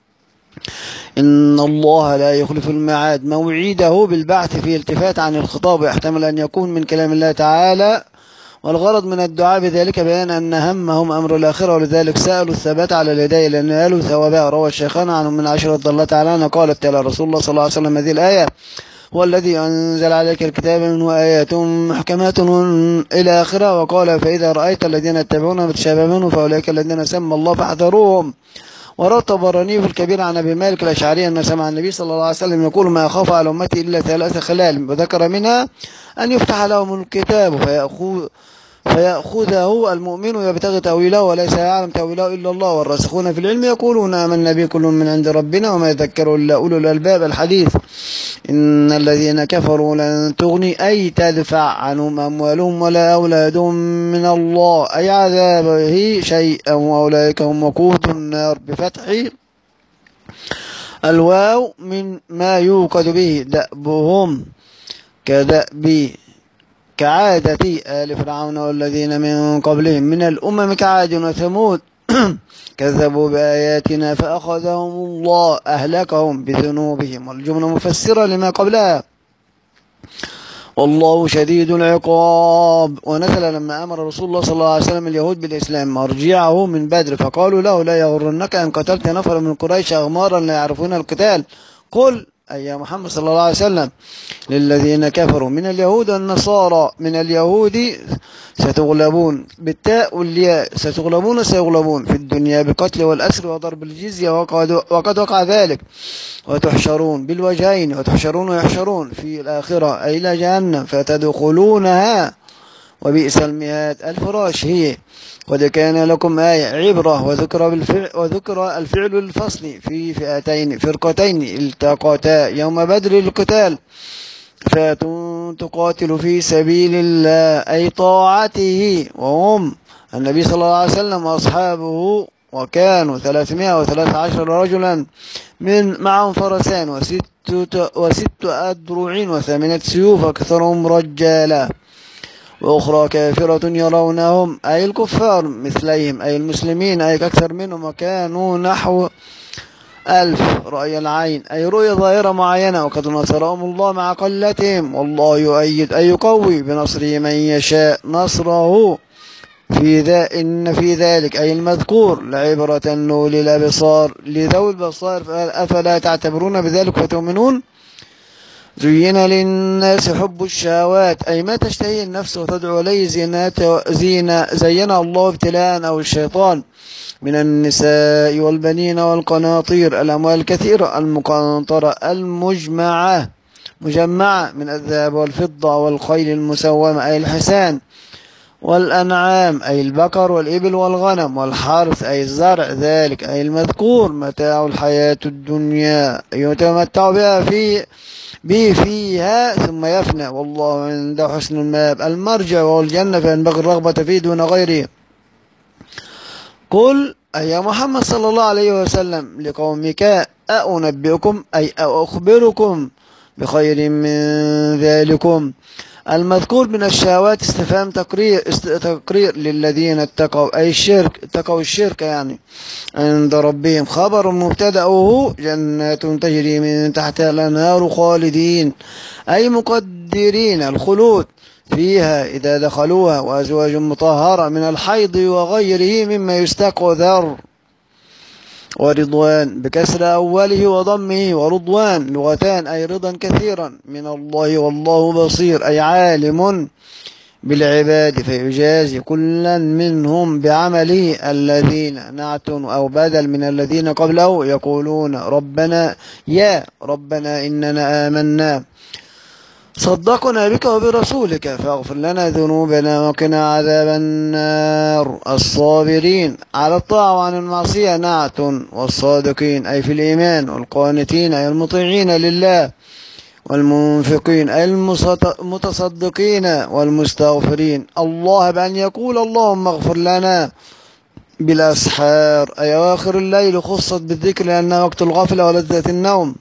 [SPEAKER 1] إن الله لا يخلف الميعاد موعده بالبعث في التفات عن الخطاب يحتمل أن يكون من كلام الله تعالى والغرض من الدعاء بذلك بيان أن همهم أمر الآخرة ولذلك سألوا الثبات على الهداية لأن قالوا ثوابها. روى الشيخان عنهم من عشرة الله تعالى قالت تعالى رسول الله صلى الله عليه وسلم هذه الآية هو الذي أنزل عليك الكتاب منه آيات محكمات إلى آخره. وقال فإذا رأيت الذين يتبعون متشابه منه فأولئك الذين سمى الله فاحذروهم. وروى الطبراني في الكبير عن أبي مالك الأشعري أن سمع النبي صلى الله عليه وسلم يقول ما أخاف على أمتي إلا ثلاث خلال وذكر منها أن يفتح لهم الكتاب فيأخذ فيأخذه المؤمن يبتغي تأويله وليس يعلم تأويله إلا الله، والراسخون في العلم يقولون آمنا به كل من عند ربنا وما يذكر إلا أولو الألباب. الحديث: إن الذين كفروا لن تغني أي تدفع عنهم أموالهم ولا أولادهم من الله أي عذابه شيئا وأولئك هم وقود النار، بفتح الواو من ما يوقد به دأبهم كدأب كعادة آل فرعون والذين من قبلهم من الأمم كعاد وثمود كذبوا بآياتنا فأخذهم الله أهلكهم بذنوبهم، والجملة مفسرة لما قبلها والله شديد العقاب. ونزل لما أمر رسول الله صلى الله عليه وسلم اليهود بالإسلام مرجعه من بدر، فقالوا له لا يغرنك أن قتلت نفر من قريش أغمارا لا يعرفون القتال. قل أي يا محمد صلى الله عليه وسلم للذين كفروا من اليهود والنصارى من اليهود ستغلبون بالتاء والياء، ستغلبون سيغلبون في الدنيا بقتل والأسر وضرب الجزية وقد, وقد وقع ذلك، وتحشرون بالوجهين وتحشرون ويحشرون في الآخرة أي إلى جهنم فتدخلونها وبئس المهاد. الفراش هي قد كان لكم آية عبرة وذكر, بالفعل وذكر الفعل الفصل في فئتين فرقتين التقاتا يوم بدر القتال، فئة تقاتل في سبيل الله أي طاعته وهم النبي صلى الله عليه وسلم وأصحابه، وكانوا ثلاثمائة وثلاثة عشر رجلا من معهم فرسان وست, وست أدرع وثمانية سيوف أكثرهم رجالا، وأخرى كافرة يرونهم أي الكفار مثليهم أي المسلمين أي أكثر منهم، وكانوا نحو ألف رأي العين أي رؤية ظاهرة معينة، وقد نصرهم الله مع قلتهم والله يؤيد أي يقوي بنصره من يشاء نصره في ذا إن في ذلك أي المذكور لعبرة لأولي الأبصار لذوي البصائر أفلا تعتبرون بذلك فتؤمنون. زين للناس حب الشهوات أي ما تشتهي النفس وتدعو إليه زينة زينها الله ابتلاء أو الشيطان من النساء والبنين والقناطير الأموال الكثيرة المقنطرة المجمعة مجمعة من الذهب والفضة والخيل المسومة أي الحسان، والأنعام أي البقر والإبل والغنم، والحرث أي الزرع ذلك أي المذكور متاع الحياة الدنيا يتمتع بها في به فيها ثم يفنى والله عنده حسن المآب المرجع والجنة فينبغي الرغبة فيه دون غيره. قل أي يا محمد صلى الله عليه وسلم لقومك أنبئكم أي أخبركم بخير من ذلكم. المذكور من الشهوات استفهام تقرير تقرير للذين اتقوا أي الشرك اتقوا الشرك يعني عند ربهم. خبر مبتدأه جنات تجري من تحتها الأنهار خالدين أي مقدرين الخلود فيها إذا دخلوها، وأزواج مطهرة من الحيض وغيره مما يستقذر. ورضوان بكسر أوله وضمه ورضوان لغتان أي رضا كثيرا من الله والله بصير أي عالم بالعباد فيجازي كلا منهم بعمله. الذين نعت أو بدل من الذين قبله يقولون ربنا يا ربنا إننا آمنا صدقنا بك وبرسولك فاغفر لنا ذنوبنا وقنا عذاب النار. الصابرين على الطاعة وعن المعصية نعت، والصادقين أي في الإيمان، والقانتين أي المطيعين لله، والمنفقين أي المتصدقين، والمستغفرين الله بأن يقول اللهم اغفر لنا بالأسحار أي أواخر الليل خصت بالذكر لأنها وقت الغفلة ولذة النوم.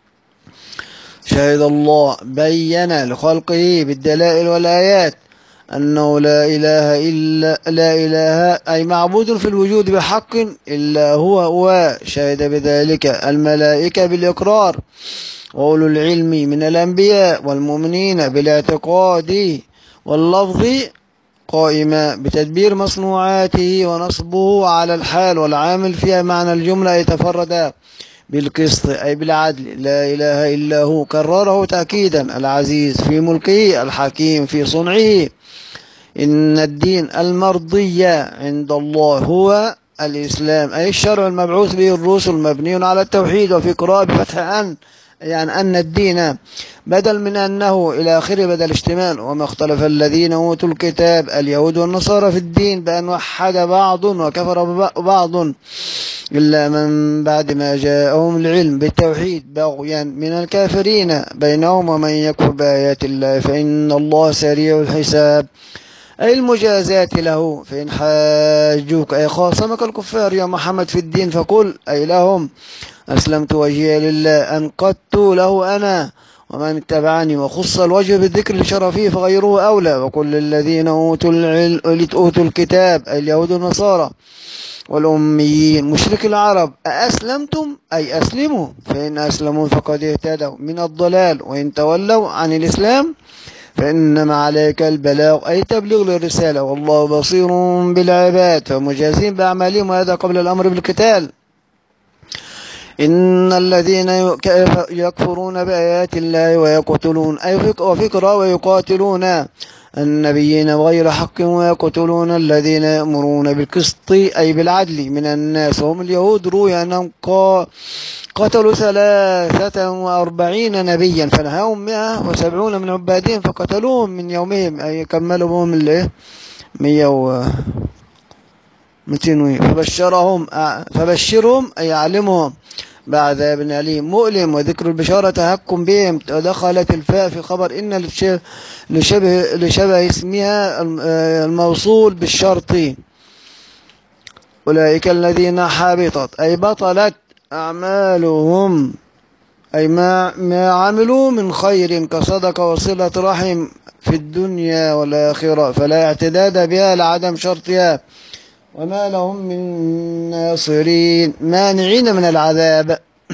[SPEAKER 1] شهد الله بين لخلقه بالدلائل والآيات أنه لا إله إلا لا إله أي معبود في الوجود بحق إلا هو، وشهد بذلك الملائكة بالإقرار، وأولو العلم من الأنبياء والمؤمنين بالاعتقاد واللفظ قائما بتدبير مصنوعاته ونصبه على الحال والعامل فيها معنى الجملة يتفرد بالقسط أي بالعدل لا إله إلا هو، كرره تأكيدا العزيز في ملكه الحكيم في صنعه. إن الدين المرضي عند الله هو الإسلام أي الشرع المبعوث به الرسل مبني على التوحيد، وفي قراءة بفتح أن يعني أن الدين بدل من أنه إلى آخره بدل اشتمال. وما اختلف الذين أوتوا الكتاب اليهود والنصارى في الدين بأن وحد بعض وكفر بعض إلا من بعد ما جاءهم العلم بالتوحيد بغيا من الكافرين بينهم ومن يكفر بآيات الله فإن الله سريع الحساب، أي المجازات له. فإن حاجوك أي خاصمك الكفار يا محمد في الدين فقل أي لهم أسلمت وجهي لله أنقدت له أنا ومن اتبعني، وخص الوجه بالذكر لشرفه فغيره أولى. وقل للذين أوتوا العلم أوتوا الكتاب أي اليهود والنصارى والأميين مشرك العرب أأسلمتم أي أسلموا، فإن أسلموا فقد اهتدوا من الضلال، وإن تولوا عن الإسلام فإنما عليك البلاغ أي تبليغ للرسالة، والله بصير بالعباد فمجازين بأعمالهم، وهذا قبل الأمر بالقتال. إن الذين يكفرون بآيات الله ويقتلون أي وفكرة ويقاتلون النبيين بغير حق ويقتلون الذين يأمرون بالقسط أي بالعدل من الناس وهم اليهود، روي أنهم قتلوا ثلاثة وأربعين نبيا فنهاهم مئة وسبعون من عبادهم فقتلوهم من يومهم أي كملوا بهم الايه مئة و مئتين فبشرهم فبشرهم أي علمهم بعذاب أليم مؤلم. وذكر البشارة تهكم بهم ودخلت الفاء في خبر إن لشبه, لشبه اسمها الموصول بالشرط. أولئك الذين حبطت أي بطلت أعمالهم أي ما, ما عملوا من خير كصدق وصلة رحم في الدنيا والآخرة فلا اعتداد بها لعدم شرطها، وما لهم من ناصرين مانعين من العذاب.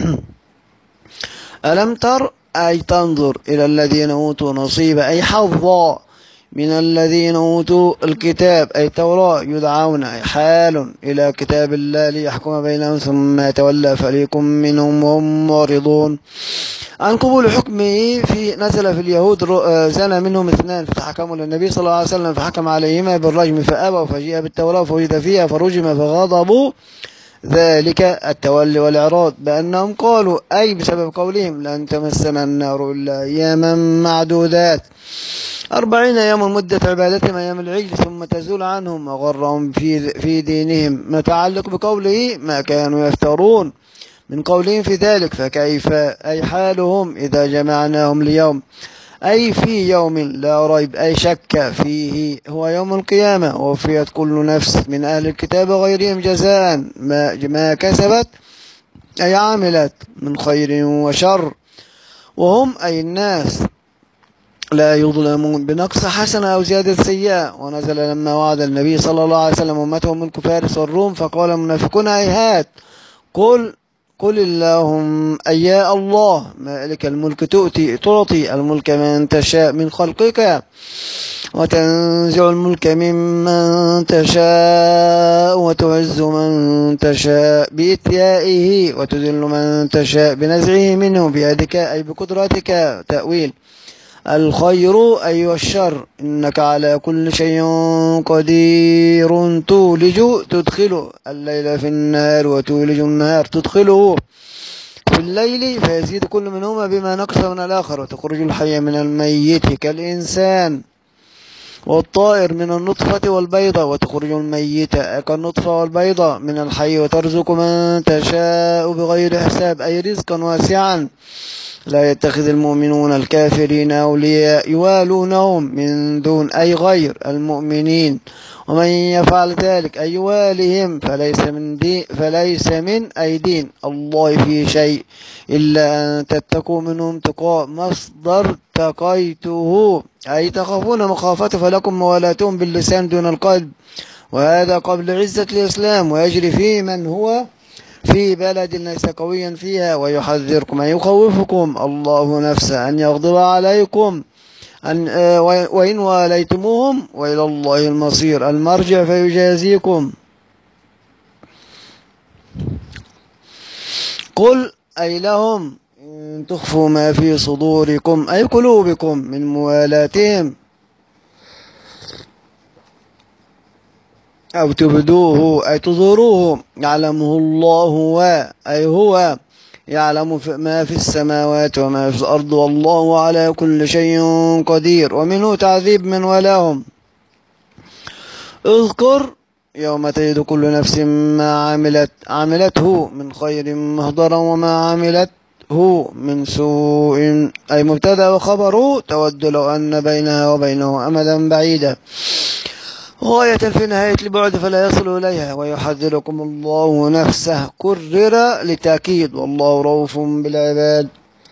[SPEAKER 1] ألم تر أي تنظر إلى الذين أوتوا نصيبا أي حظا من الذين أوتوا الكتاب أي التوراة يدعون أي حال إلى كتاب الله ليحكم بينهم ثم يتولى فريق منهم وهم معرضون عن قبول حكمه. في نزل في اليهود زنى منهم اثنان فتحكموا للنبي صلى الله عليه وسلم فحكم عليهما بالرجم فأبوا فجيء بالتوراة فوجد فيها فرجم فغضبوا ذلك التولي والإعراض بأنهم قالوا أي بسبب قولهم لن تمسنا النار إلا أياما معدودات أربعين يوم مدة عبادتهم أيام العجل ثم تزول عنهم وغرهم في, في دينهم متعلق بقوله ما كانوا يفترون من قولهم في ذلك فكيف أي حالهم إذا جمعناهم ليوم أي في يوم لا ريب أي شك فيه هو يوم القيامة ووفيت كل نفس من أهل الكتاب غيرهم جزاء ما, ما كسبت أي عملت من خير وشر وهم أي الناس لا يظلمون بنقص حسنة أو زيادة سيئة. ونزل لما وعد النبي صلى الله عليه وسلم أمته من فارس والروم فقال المنافقون هيهات قل قل اللهم أي يا الله مالك الملك تؤتي تعطي الملك من تشاء من خلقك وتنزع الملك ممن تشاء وتعز من تشاء بإتيائه وتذل من تشاء بنزعه منه بيدك أي بقدرتك. تأويل الخير أي الشر إنك على كل شيء قدير تولج تدخل الليل في النهار وتولج النهار تدخله في الليل فيزيد كل منهما بما نقص من الآخر وتخرج الحي من الميت كالإنسان والطائر من النطفة والبيضة وتخرج الميت كالنطفة والبيضة من الحي وترزق من تشاء بغير حساب أي رزقا واسعا. لا يتخذ المؤمنون الكافرين أولياء يوالونهم من دون أي غير المؤمنين ومن يفعل ذلك أي يوالهم فليس من دين فليس من أي دين الله في شيء إلا أن تتقوا منهم تقاء مصدر تقيته أي تخافون مخافته فلكم موالاتهم باللسان دون القلب وهذا قبل عزة الإسلام ويجري فيه من هو في بلد ليس قويا فيها ويحذركم أن يخوفكم الله نفسه أن يغضب عليكم أن وإن واليتموهم وإلى الله المصير المرجع فيجازيكم. قل أي لهم إن تخفوا ما في صدوركم أي قلوبكم من موالاتهم أو تبدوه أي تظهروه يعلمه الله و أي هو يعلم ما في السماوات وما في الأرض والله على كل شيء قدير. ومنه تعذيب من ولاهم. اذكر يوم تجد كل نفس ما عملت عملته من خير محضرا وما عملته من سوء، أي مبتدأ وخبره تود لو أن بينها وبينه أمدا بعيدا غاية في نهاية البعد فلا يصل إليها. ويحذركم الله نفسه كرر لتأكيد والله رؤوف بالعباد.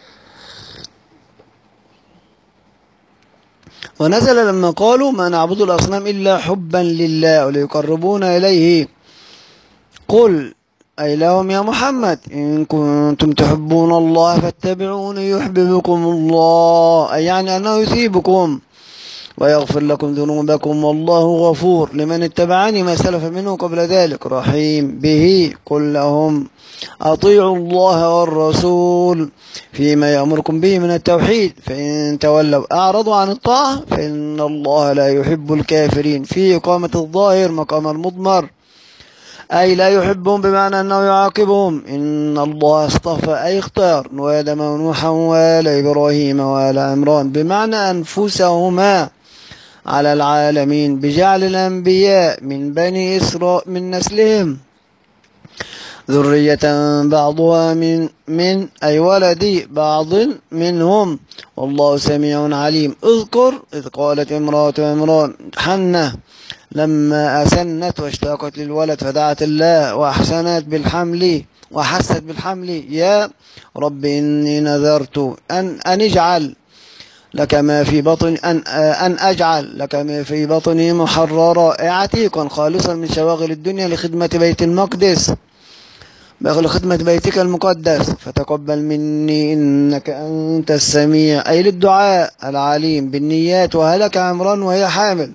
[SPEAKER 1] ونزل لما قالوا ما نعبد الأصنام إلا حبا لله وليقربونا إليه. قل أي لهم يا محمد إن كنتم تحبون الله فاتبعوني يحببكم الله، أي يعني أنه يثيبكم ويغفر لكم ذنوبكم والله غفور لمن اتبعني ما سلف منه قبل ذلك رحيم به. قل لهم أطيعوا الله والرسول فيما يأمركم به من التوحيد فإن تولوا أعرضوا عن الطاعة فإن الله لا يحب الكافرين. في إقامة الظاهر مقام المضمر، أي لا يحبهم بمعنى أنه يعاقبهم. إن الله اصطفى أي اختار وآدم ونوحا وآل إبراهيم وآل عمران بمعنى أنفسهما على العالمين بجعل الأنبياء من بني إسرائيل من نسلهم ذرية بعضها من من أي ولد بعض منهم والله سميع عليم. اذكر إذ قالت امرأة عمران حنة لما أسنت واشتاقت للولد فدعت الله وأحسنت بالحمل وحست بالحمل يا رب إني نذرت أن أن اجعل لك ما في بطن أن أن أجعل لك ما في بطني محررا عتيقا خالصا من شواغل الدنيا لخدمة بيت المقدس لخدمة بيتك المقدس فتقبل مني إنك أنت السميع أي للدعاء العليم بالنيات. وهلك عمران وهي حامل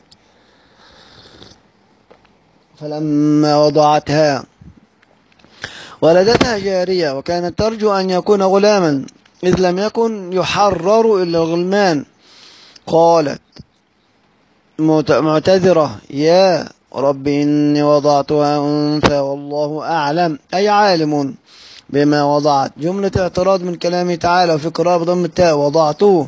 [SPEAKER 1] فلما وضعتها ولدتها جارية وكانت ترجو أن يكون غلاما إذ لم يكن يحرر إلا الغلمان. قالت معتذرة يا رب إني وضعتها أنثى والله أعلم أي عالم بما وضعت. جملة اعتراض من كلامه تعالى وفي قراءة بضم التاء وضعته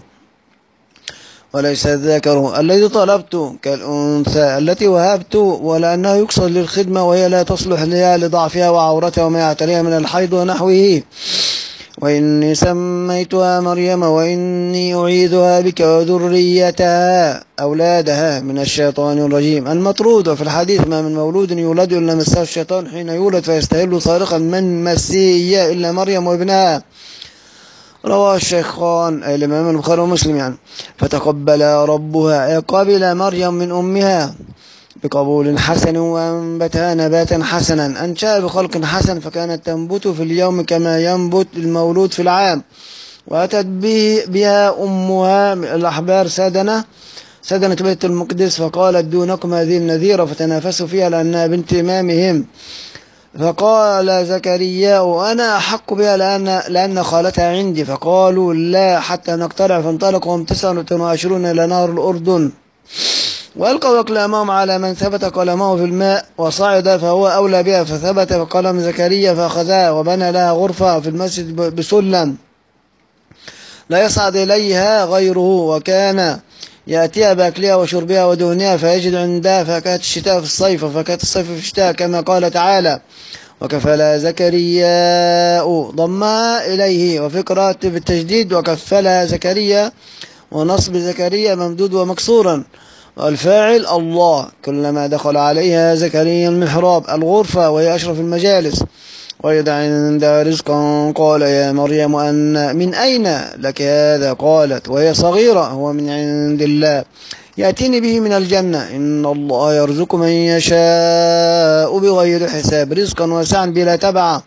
[SPEAKER 1] وليس الذكر الذي طلبت كالأنثى التي وهبت ولأنه يقصد للخدمة وهي لا تصلح لها لضعفها وعورتها وما يعتريها من الحيض ونحوه. وإني سميتها مريم وإني أعيذها بك وذريتها أولادها من الشيطان الرجيم المطرود. وفي الحديث ما من مولود يولد إلا مسه الشيطان حين يولد فيستهل صارخا من مسه إلا مريم وابنها. رواه الشيخان أي الإمام البخاري ومسلم يعني. فتقبل ربها قبل مريم من أمها بقبول حسن وأنبتها نباتا حسنا أنشأ بخلق حسن فكانت تنبت في اليوم كما ينبت المولود في العام. وأتت به بها أمها الأحبار سادنة سدنة بيت المقدس فقالت دونكم هذه النذيرة فتنافسوا فيها لأنها بنت إمامهم. فقال زكريا أنا أحق بها لأن, لأن خالتها عندي. فقالوا لا حتى نقترع فانطلقوا هم تسعة وعشرون إلى نهر الأردن وألقوا أقلامهم على من ثبت قلمه في الماء وصعد فهو أولى بها فثبت قلم زكريا فأخذها وبنى لها غرفة في المسجد بسلم لا يصعد إليها غيره وكان يأتيها بأكلها وشربها ودهنها فيجد عندها فكانت الشتاء في الصيف وفكانت الصيف في الشتاء كما قال تعالى وكفلها زكريا ضمها إليه. وفي قراءة بالتجديد وكفلها زكريا ونصب زكريا ممدود ومكسورا والفاعل الله. كلما دخل عليها زكريا المحراب الغرفة وهي أشرف المجالس ويدع عندها رزقا قال يا مريم أن من أين لك هذا؟ قالت وهي صغيرة هو من عند الله يأتيني به من الجنة إن الله يرزق من يشاء بغير حساب رزقا واسعا بلا تبع.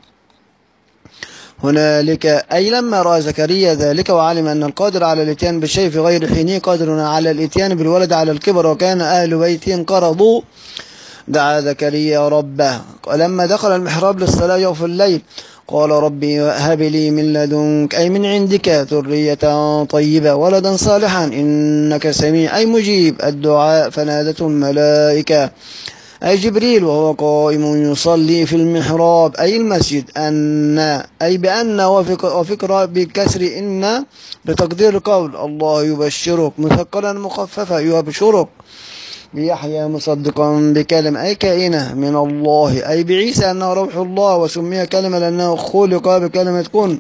[SPEAKER 1] هنالك أي لما رأى زكريا ذلك وعلم أن القادر على الاتيان بالشيء في غير حينه قادر على الاتيان بالولد على الكبر وكان أهل بيته انقرضوا دعا زكريا ربه. ولما دخل المحراب للصلاة يوم الليل قال ربي هب لي من لدنك أي من عندك ذرية طيبة ولدا صالحا إنك سميع أي مجيب الدعاء. فنادته الملائكة أي جبريل وهو قائم يصلي في المحراب أي المسجد. أن أي بأن وفكرة بكسر إن بتقدير قول الله يبشرك مثقلا مخففة يبشرك بيحيى مصدقا بكلمة أي كائنة من الله أي بعيسى أنه روح الله وسمي كلمة لأنه خلق بكلمة كن.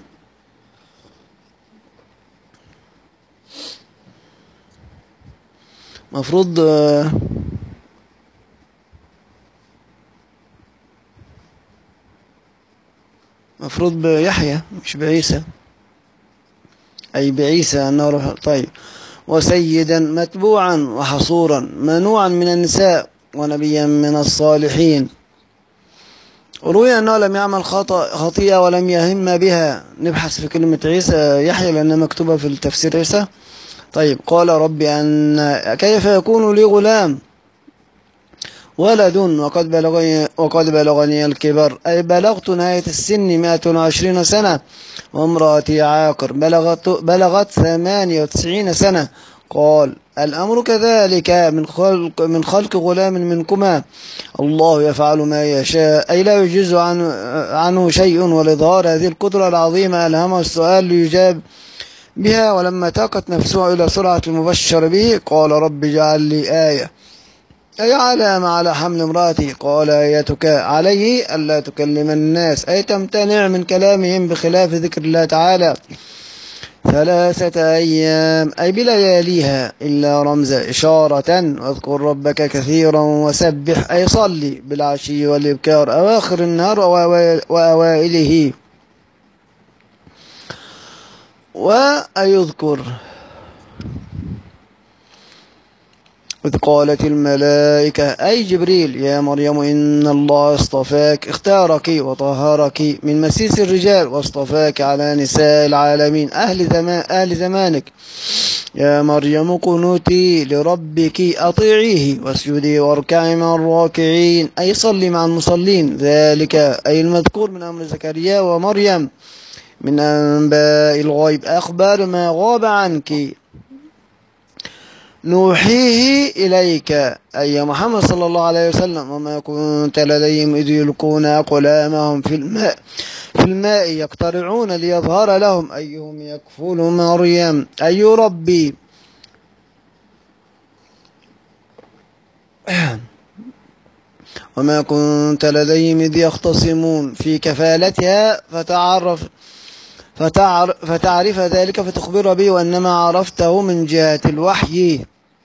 [SPEAKER 1] مفروض مفروض بيحيى مش بعيسى أي بعيسى أنه روح. طيب. وسيدا متبوعا وحصورا منوعا من النساء ونبيا من الصالحين. روي أنه لم يعمل خطأ خطيئة ولم يهم بها. نبحث في كلمة عيسى يحيى لأنها مكتوبة في التفسير عيسى. طيب. قال ربي أن كيف يكون لي غلام ولد وقد بلغني, وقد بلغني الكبر أي بلغت نهاية السن مائة وعشرين سنة وامرأتي عاقر بلغت, بلغت ثمانية وتسعين سنة. قال الأمر كذلك من خلق, من خلق غلام منكما الله يفعل ما يشاء أي لا يجوز عنه, عنه شيء. ولإظهار هذه القدرة العظيمة ألهمه السؤال ليجاب بها. ولما تاقت نفسه إلى سرعة المبشر به قال رب اجعل لي آية أي علامة على حمل امرأتي. قال آيتك عليه ألا تكلم الناس أي تمتنع من كلامهم بخلاف ذكر الله تعالى ثلاثة أيام أي بلياليها إلا رمز إشارة. واذكر ربك كثيرا وسبح أي صلي بالعشي والإبكار أواخر النهار وأوائله. وأيذكر إذ قالت الملائكة أي جبريل يا مريم إن الله اصطفاك اختارك وطهرك من مسيس الرجال واصطفاك على نساء العالمين أهل, زمان أهل زمانك. يا مريم قنوتي لربك أطيعيه واسجدي واركعي مع الراكعين أي صلي مع المصلين. ذلك أي المذكور من أمر زكريا ومريم من أنباء الغيب أخبار ما غاب عنك نوحيه إليك أي محمد صلى الله عليه وسلم. وما كنت لديهم إذ يلقون أقلامهم في الماء في الماء يقترعون ليظهر لهم أيهم يكفل مريم أي ربي. وما كنت لديهم إذ يختصمون في كفالتها فتعرف فتعرف, فتعرف ذلك فتخبر به وإنما عرفته من جهة الوحي.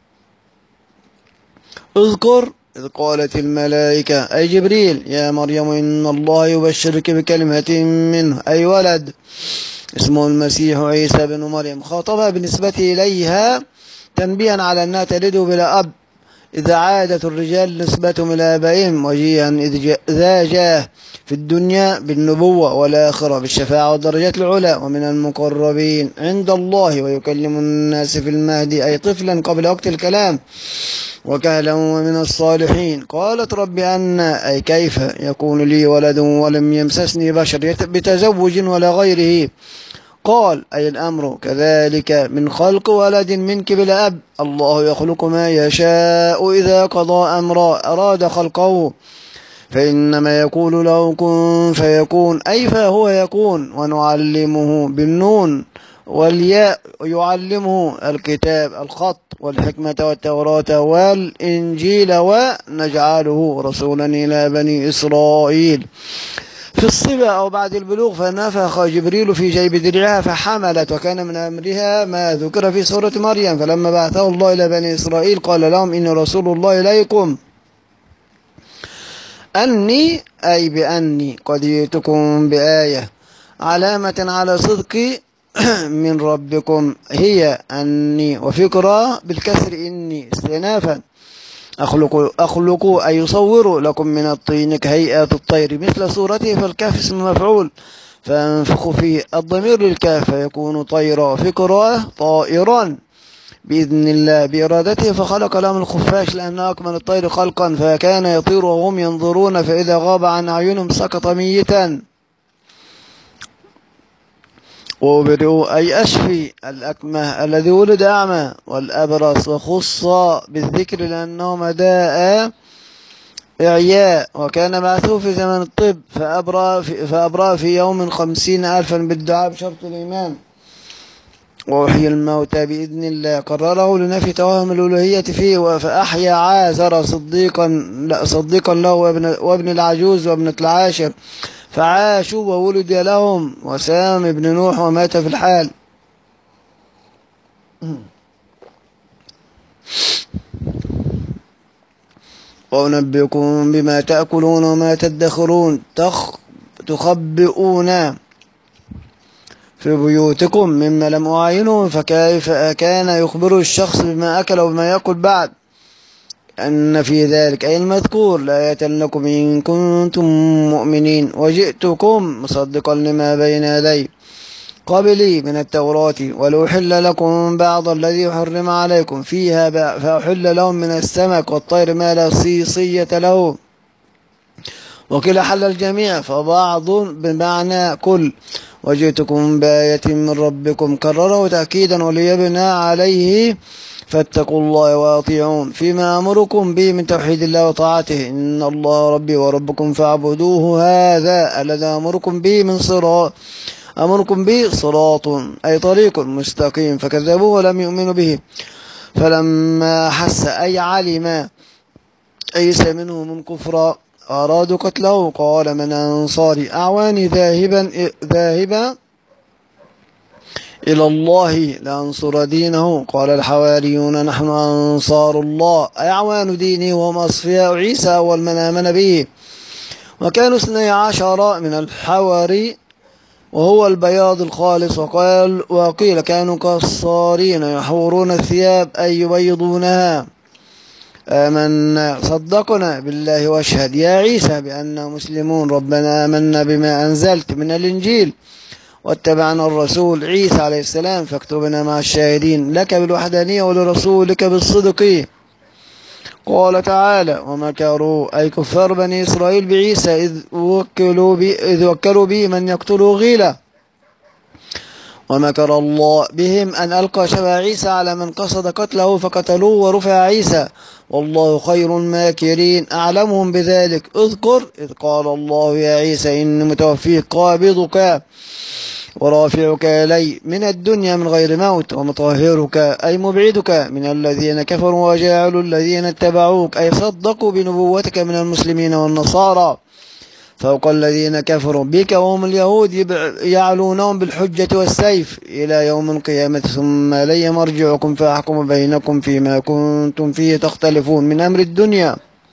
[SPEAKER 1] اذكر إذ قالت الملائكة أي جبريل يا مريم إن الله يبشرك بكلمة منه أي ولد اسمه المسيح عيسى بن مريم. خاطبها بالنسبة إليها تنبيها على أنها تلد بلا أب إذا عادت الرجال نسبتهم إلى آبائهم وجيها إذا جاء في الدنيا بالنبوة والآخرة بالشفاعة والدرجات العلى ومن المقربين عند الله ويكلم الناس في المهد أي طفلا قبل وقت الكلام وكهلا ومن الصالحين. قالت رب أن أي كيف يكون لي ولد ولم يمسسني بشر بتزوج ولا غيره. قال أي الأمر كذلك من خلق ولد منك بلا أب الله يخلق ما يشاء إذا قضى أمرا أراد خلقه فإنما يقول له كن فيكون أي فهو يكون. ونعلمه بالنون والياء يعلمه الكتاب الخط والحكمة والتوراة والإنجيل ونجعله رسولا إلى بني إسرائيل في الصبا أو بعد البلوغ فنفخ جبريل في جيب درعها فحملت وكان من أمرها ما ذكر في سورة مريم. فلما بعثه الله إلى بني إسرائيل قال لهم إني رسول الله إليكم أني أي بأني قد جئتكم بآية علامة على صدق من ربكم هي أني وفكرة بالكسر إني استئنافا أخلق, أخلق أي يصور لكم من الطين كهيئات الطير مثل صورته فالكاف اسم مفعول فأنفخ فيه الضمير للكاف فيكون طيرا فكرة طائرا بإذن الله بإرادته فخلق لهم الخفاش لأنه أكمل الطير خلقا فكان يطير وهم ينظرون فإذا غاب عن أعينهم سقط ميتا. وبرئوا أي أشفي الأكمه الذي ولد أعمى والأبرص وخص بالذكر لأنه مداء إعياء، وكان بعثه في زمن الطب، فأبرأ في, فأبرأ في يوم خمسين ألفا بالدعاء بشرط الإيمان، وأحيي الموتى بإذن الله، قرره لنفي توهم الألوهية فيه، فأحيا عازر صديقا لا صديقا له وابن, وابن العجوز وابنة العاشر، فعاشوا وولد لهم، وسام ابن نوح ومات في الحال. وأنبئكم بما تأكلون وما تدخرون تخ تخبئون في بيوتكم مما لم أعينه، فكيف كان يخبر الشخص بما أكل وبما يأكل بعد أن في ذلك أي المذكور لآية لكم إن كنتم مؤمنين. وجئتكم مصدقا لما بين يدي قبلي من التوراة، ولأحل لكم بعض الذي حرم عليكم فيها، فأحل لهم من السمك والطير ما لا صيصية له، وكلا حل الجميع، فبعض بمعنى كل. وجئتكم بآية من ربكم، كرره تأكيدا وليبنى عليه، فاتقوا الله وأطيعون فيما أمركم به من توحيد الله وطاعته، إن الله ربي وربكم فاعبدوه، هذا الذي أمركم به من صراط أمركم به صراط أي طريق مستقيم، فكذبوه ولم يؤمنوا به. فلما حس أي علم أيس منه من كفر أرادوا قتله، قال من أنصاري أعواني ذاهبا ذاهبا إلى الله لأنصر دينه، قال الحواريون نحن أنصار الله أي أعوان دينه، وهم أصفياء عيسى أول من آمن به، وكانوا اثني عشر من الحواري وهو البياض الخالص. وقال وقيل كانوا كالصارين يحورون الثياب أي يبيضونها. آمنا صدقنا بالله واشهد يا عيسى بأننا مسلمون، ربنا آمنا بما أنزلت من الإنجيل واتبعنا الرسول عيسى عليه السلام، فاكتبنا مع الشاهدين لك بالوحدانية ولرسولك بالصدق. قال تعالى ومكروا أي كفار بني إسرائيل بعيسى إذ وكلوا بي إذ وكلوا به من يقتلوا غيله، ومكر الله بهم أن ألقى شبه عيسى على من قصد قتله فقتلوه ورفع عيسى، والله خير الماكرين أعلمهم بذلك. اذكر إذ قال الله يا عيسى إني متوفيك قابضك ورافعك إلي من الدنيا من غير موت، ومطهرك أي مبعدك من الذين كفروا، وجاعل الذين اتبعوك أي صدقوا بنبوتك من المسلمين والنصارى فوق الذين كفروا بك وهم اليهود يعلونهم بالحجة والسيف إلى يوم القيامة، ثم إلي مرجعكم فأحكم بينكم فيما كنتم فيه تختلفون من أمر الدنيا.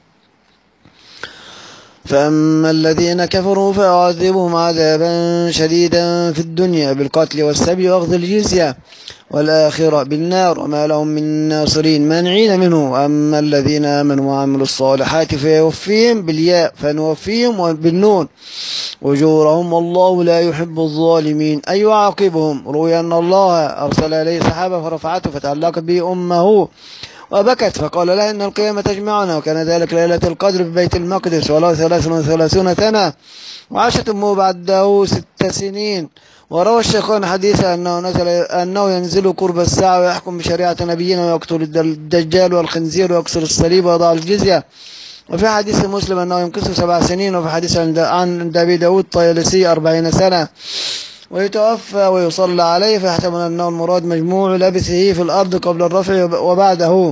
[SPEAKER 1] فأما الذين كفروا فأعذبهم عذابا شديدا في الدنيا بالقتل والسبي وأخذ الجزية، والآخرة بالنار وما لهم من ناصرين مانعين منه. وأما الذين آمنوا وعملوا الصالحات فيوفيهم بالياء فنوفيهم بالنون أجورهم والله لا يحب الظالمين أي يعاقبهم. روي أن الله أرسل إليه سحابة فرفعته فتعلقت به أمه وبكت، فقال لها إن القيامة تجمعنا، وكان ذلك ليلة القدر في بيت المقدس، وله ثلاث وثلاثون سنة، وعاشت أمه بعده ست سنين. وروى الشيخان حديثا أنه, نزل أنه ينزل قرب الساعة ويحكم بشريعة نبينا، ويقتل الدجال والخنزير ويكسر الصليب ويضع الجزية. وفي حديث مسلم أنه يمكث سبع سنين، وفي حديث عن أبي داود الطيالسي أربعين سنة، ويتوفى ويصلى عليه، فيحتمل أنه المراد مجموع لبثه في الأرض قبل الرفع وبعده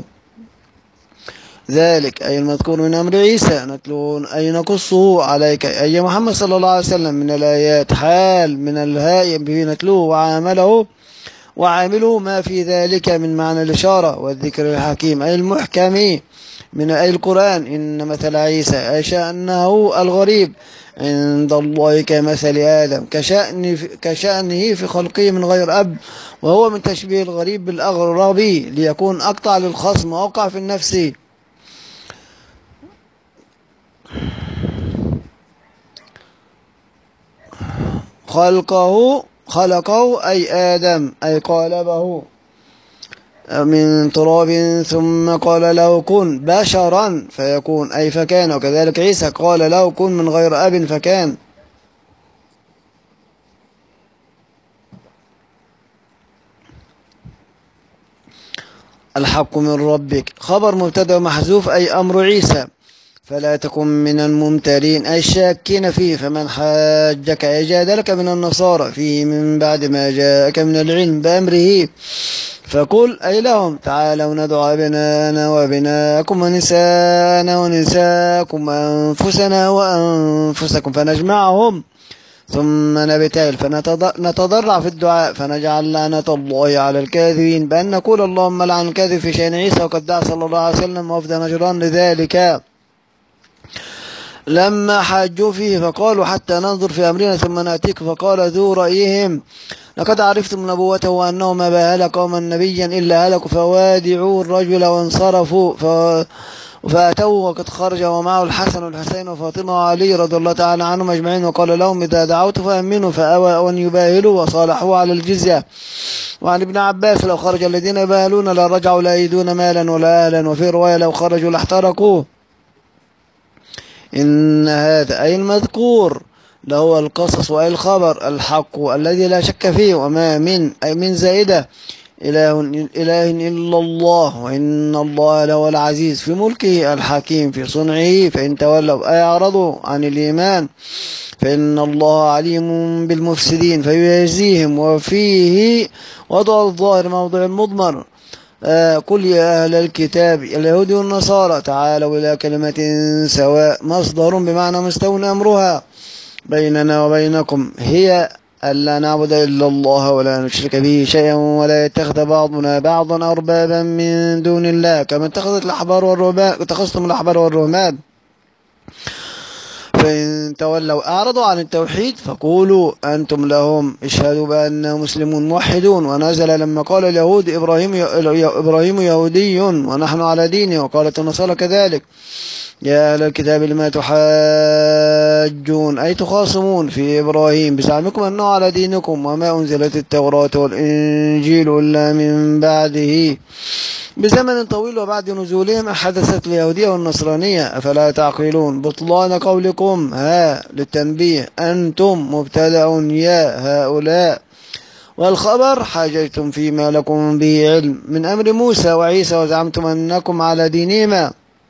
[SPEAKER 1] ذلك أي المذكور من أمر عيسى، نتلون أي نقصه عليك أي محمد صلى الله عليه وسلم من الآيات، حال من الهاء به نتلوه، وعامله وعامله ما في ذلك من معنى الإشارة والذكر الحكيم أي المحكم من أي القرآن. إن مثل عيسى أي شأنه الغريب عند الله كمثل آدم كشأن كشأنه في خلقه من غير أب، وهو من تشبيه الغريب بالأغرب ليكون أقطع للخصم وأوقع في النفس. خلقه خلقه أي آدم أي قالبه من تراب ثم قال له كن بشرا فيكون أي فكان، وكذلك عيسى قال له كن من غير أب فكان. الحق من ربك خبر مبتدأ محذوف أي أمر عيسى، فلا تكن من الممترين أي الشاكين فيه. فمن حاجك أي جادلك من النصارى فيه من بعد ما جاءك من العلم بأمره فقل أي لهم تعالوا ندعو أبناءنا وأبناءكم ونساءنا ونساءكم وأنفسنا وأنفسكم فنجمعهم ثم نبتهل فنتضرع في الدعاء فنجعل لعنة الله على الكاذبين بأن نقول اللهم لعن الكاذب في شأن عيسى. وقد دعا صلى الله عليه وسلم وفد نجران لذلك لما حاجوا فيه فقالوا حتى ننظر في أمرنا ثم نأتيك. فقال ذو رأيهم لقد عرفتم نبوته وأنه ما بهل قوما نبيا إلا هلكوا فوادعوا الرجل وانصرفوا ف... فأتوه وقد خرج ومعه الحسن والحسين وفاطمة وعلي رضي الله تعالى عنهم أجمعين وقال لهم إذا دعوت فأمنوا فأوى أن يباهلوا وصالحوا على الجزية. وعن ابن عباس لو خرج الذين يباهلون لا رجعوا لا يجدون مالا ولا أهلا. وفي رواية لو خرجوا لاحترقوا. إن هذا أي المذكور لهو القصص وأي الخبر الحق الذي لا شك فيه وما من أي من زائدة إله, إله إلا الله وإن الله له العزيز في ملكه الحكيم في صنعه. فإن تولوا أي أعرضوا عن الإيمان فإن الله عليم بالمفسدين فيجزيهم. وفيه وضع الظاهر موضع المضمر. آه قل يا أهل الكتاب اليهود والنصارى تعالوا إلى كلمة سواء مصدر بمعنى مستوى أمرها بيننا وبينكم هي ألا نعبد إلا الله ولا نشرك به شيئا ولا يتخذ بعضنا بعضا أربابا من دون الله كما اتخذت الأحبار والرهبان اتخذتم الأحبار والرهبان. فإن تولوا أعرضوا عن التوحيد فقولوا أنتم لهم اشهدوا بأننا مسلمون موحدون. ونزل لما قال اليهود إبراهيم, إبراهيم يهودي ونحن على دينه وقالت النصارى كذلك يا أهل الكتاب لما تحاجون أي تخاصمون في إبراهيم بزعمكم أنه على دينكم وما أنزلت التوراة والإنجيل إلا من بعده بزمن طويل وبعد نزولهم حدثت اليهودية والنصرانية أفلا تعقلون. بطلان قولكم ها للتنبيه أنتم مبتدأ يا هؤلاء والخبر حاججتم فيما لكم به علم من أمر موسى وعيسى وزعمتم أنكم على دينهما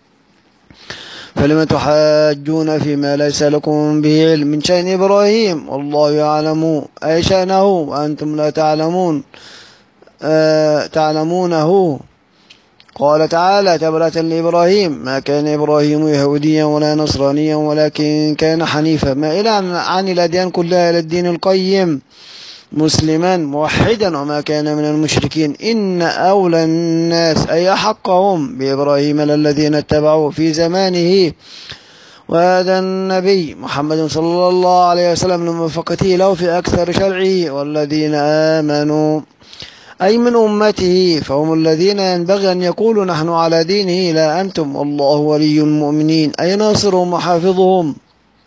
[SPEAKER 1] فلم تحاجون فيما ليس لكم به علم من شأن إبراهيم والله يعلم أي شأنه وأنتم لا تعلمون آه تعلمونه. قال تعالى تبرة لإبراهيم ما كان إبراهيم يهوديا ولا نصرانيا ولكن كان حنيفا مائلا عن الأديان كلها إلى الدين القيم مسلما موحدا وما كان من المشركين. إن أولى الناس أي أحقهم بإبراهيم للذين اتبعوه في زمانه وهذا النبي محمد صلى الله عليه وسلم لموافقته له في أكثر شرعه والذين آمنوا أي من أمته فهم الذين ينبغي أن يقولوا نحن على دينه لا أنتم والله ولي المؤمنين أي ناصرهم وحافظهم.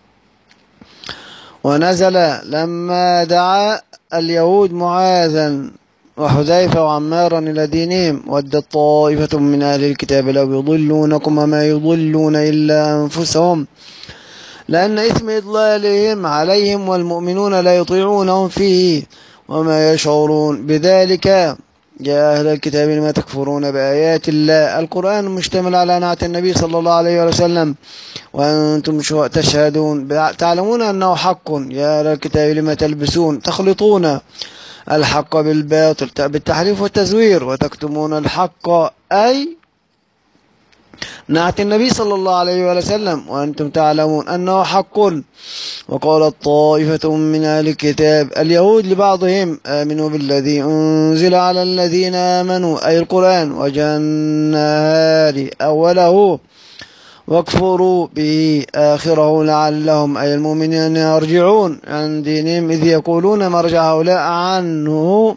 [SPEAKER 1] ونزل لما دعا اليهود معاذا وحذيفة وعمارا إلى دينهم ودت طائفة من أهل الكتاب لو يضلونكم وما يضلون إلا أنفسهم لأن إثم إضلالهم عليهم والمؤمنون لا يطيعونهم فيه وما يشعرون بذلك. يا أهل الكتاب لما تكفرون بآيات الله القرآن مشتمل على نعت النبي صلى الله عليه وسلم وأنتم تشهدون تعلمون أنه حق. يا أهل الكتاب لما تلبسون تخلطون الحق بالباطل بالتحريف والتزوير وتكتمون الحق أي نعت النبي صلى الله عليه وسلم وأنتم تعلمون أنه حق. وقالت طائفة من أهل الكتاب اليهود لبعضهم آمنوا بالذي أنزل على الذين آمنوا أي القرآن وجه النهار أوله واكفروا به آخره لعلهم أي المؤمنين يرجعون عن دينهم إذ يقولون مرجع هؤلاء عنه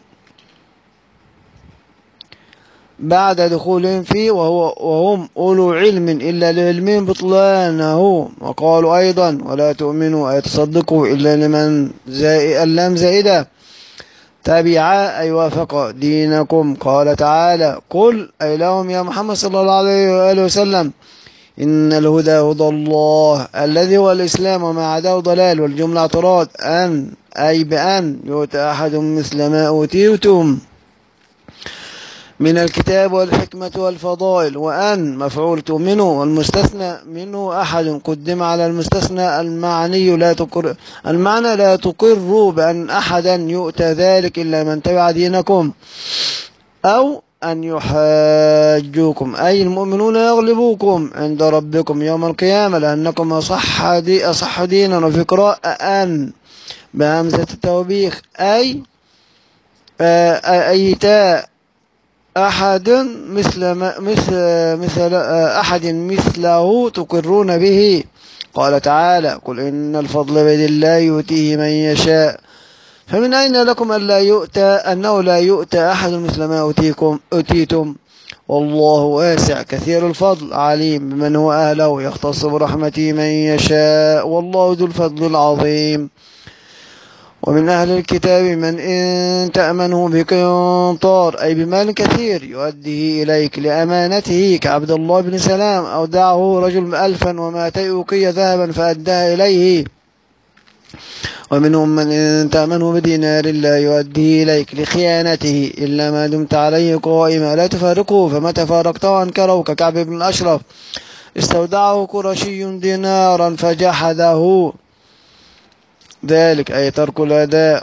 [SPEAKER 1] بعد دخولهم فيه وهو وهم أولو علم إلا لعلمهم بطلانه. وقالوا أيضا ولا تؤمنوا أي تصدقوا إلا لمن زائد اللام زائدة تبع أي وافق دينكم. قال تعالى قل أي لهم يا محمد صلى الله عليه وآله وسلم إن الهدى هدى الله الذي هو الإسلام وما عداه ضلال. والجملة اعتراض أن أي بأن يؤتى أحد مثل ما أوتيتم من الكتاب والحكمة والفضائل. وأن مفعول تؤمنوا، والمستثنى منه أحد قدم على المستثنى المعني لا تقر المعنى لا تقروا بأن أحدا يؤتى ذلك إلا من تبع دينكم أو أن يحاجوكم، أي المؤمنون يغلبوكم عند ربكم يوم القيامة لأنكم أصح, دي أصح دينا. وفي قراءة أن بهمزة التوبيخ أي أيتاء أحد مثل مثل مثل أحد مثله تقرون به. قال تعالى: قل إن الفضل بيد الله يؤتيه من يشاء. فمن أين لكم ألا يؤتى أنه لا يؤتى أحد مثل ما أوتيكم أوتيتم؟ والله واسع كثير الفضل عليم بمن هو أهله، يختص برحمته من يشاء، والله ذو الفضل العظيم. ومن أهل الكتاب من إن تأمنه بقنطار أي بمال كثير يؤديه إليك لأمانته كعبد الله بن سلام، أو دعه رجل ألفا ومائتي أوقية ذهبا فأداها إليه. ومنهم من إن تأمنه بدينار لا يؤديه إليك لخيانته إلا ما دمت عليه قائما لا تفارقه، فمتى فارقته أنكره ككعب بن الأشرف. استودعه قرشي دينارا فجحده ذلك أي ترك الأداء،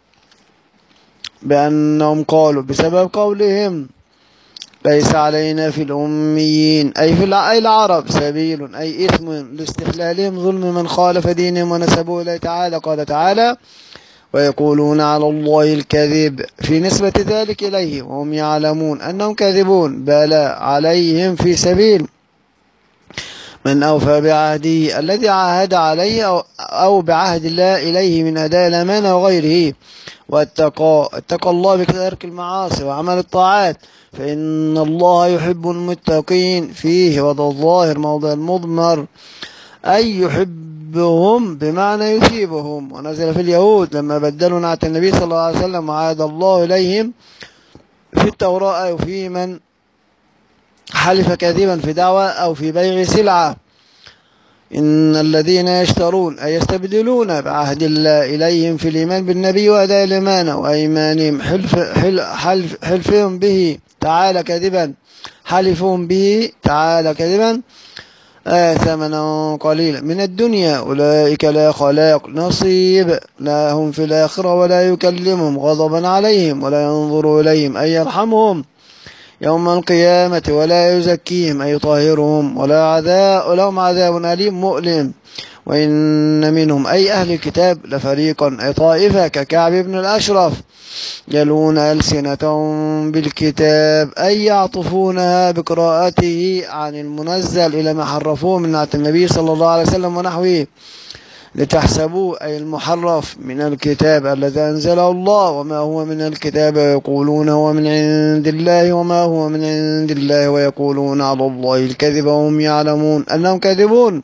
[SPEAKER 1] بأنهم قالوا بسبب قولهم ليس علينا في الأميين أي في العرب سبيل أي إثم لاستحلالهم ظلم من خالف دينهم ونسبوا إليه تعالى. قال تعالى: ويقولون على الله الكذب في نسبة ذلك إليه وهم يعلمون أنهم كاذبون. بلى عليهم في سبيل من أوفى بعهده الذي عاهد عليه أو بعهد الله إليه من أداء الأمانة وغيره، واتقى اتقى الله بترك المعاصي وعمل الطاعات، فإن الله يحب المتقين. فيه وضع الظاهر موضع المضمر أي يحبهم بمعنى يثيبهم. ونزل في اليهود لما بدلوا نعت النبي صلى الله عليه وسلم وعاد الله إليهم في التوراة وفي من حلف كاذبا في دعوة أو في بيع سلعة. إن الذين يشترون أي يستبدلون بعهد الله إليهم في الإيمان بالنبي وأداء الأمانة وأيمانهم حلف حلف حلفهم به تعالى كذبا حلفهم به تعالى كذبا آه ثمنا قليلا من الدنيا أولئك لا خلاق نصيب لهم في الآخرة ولا يكلمهم غضبا عليهم ولا ينظر إليهم أي يرحمهم يوم القيامة ولا يزكيهم أي يطهرهم ولا عذاب لهم عذاب أليم مؤلم. وإن منهم أي أهل الكتاب لفريقا أي طائفة ككعب بن الأشرف يلون ألسنتهم بالكتاب أي يعطفونها بقراءته عن المنزل إلى ما حرفوه من نعت النبي صلى الله عليه وسلم ونحوه لتحسبوه أي المحرف من الكتاب الذي أنزله الله وما هو من الكتاب ويقولون هو من عند الله وما هو من عند الله ويقولون على الله الكذب وهم يعلمون أنهم كاذبون.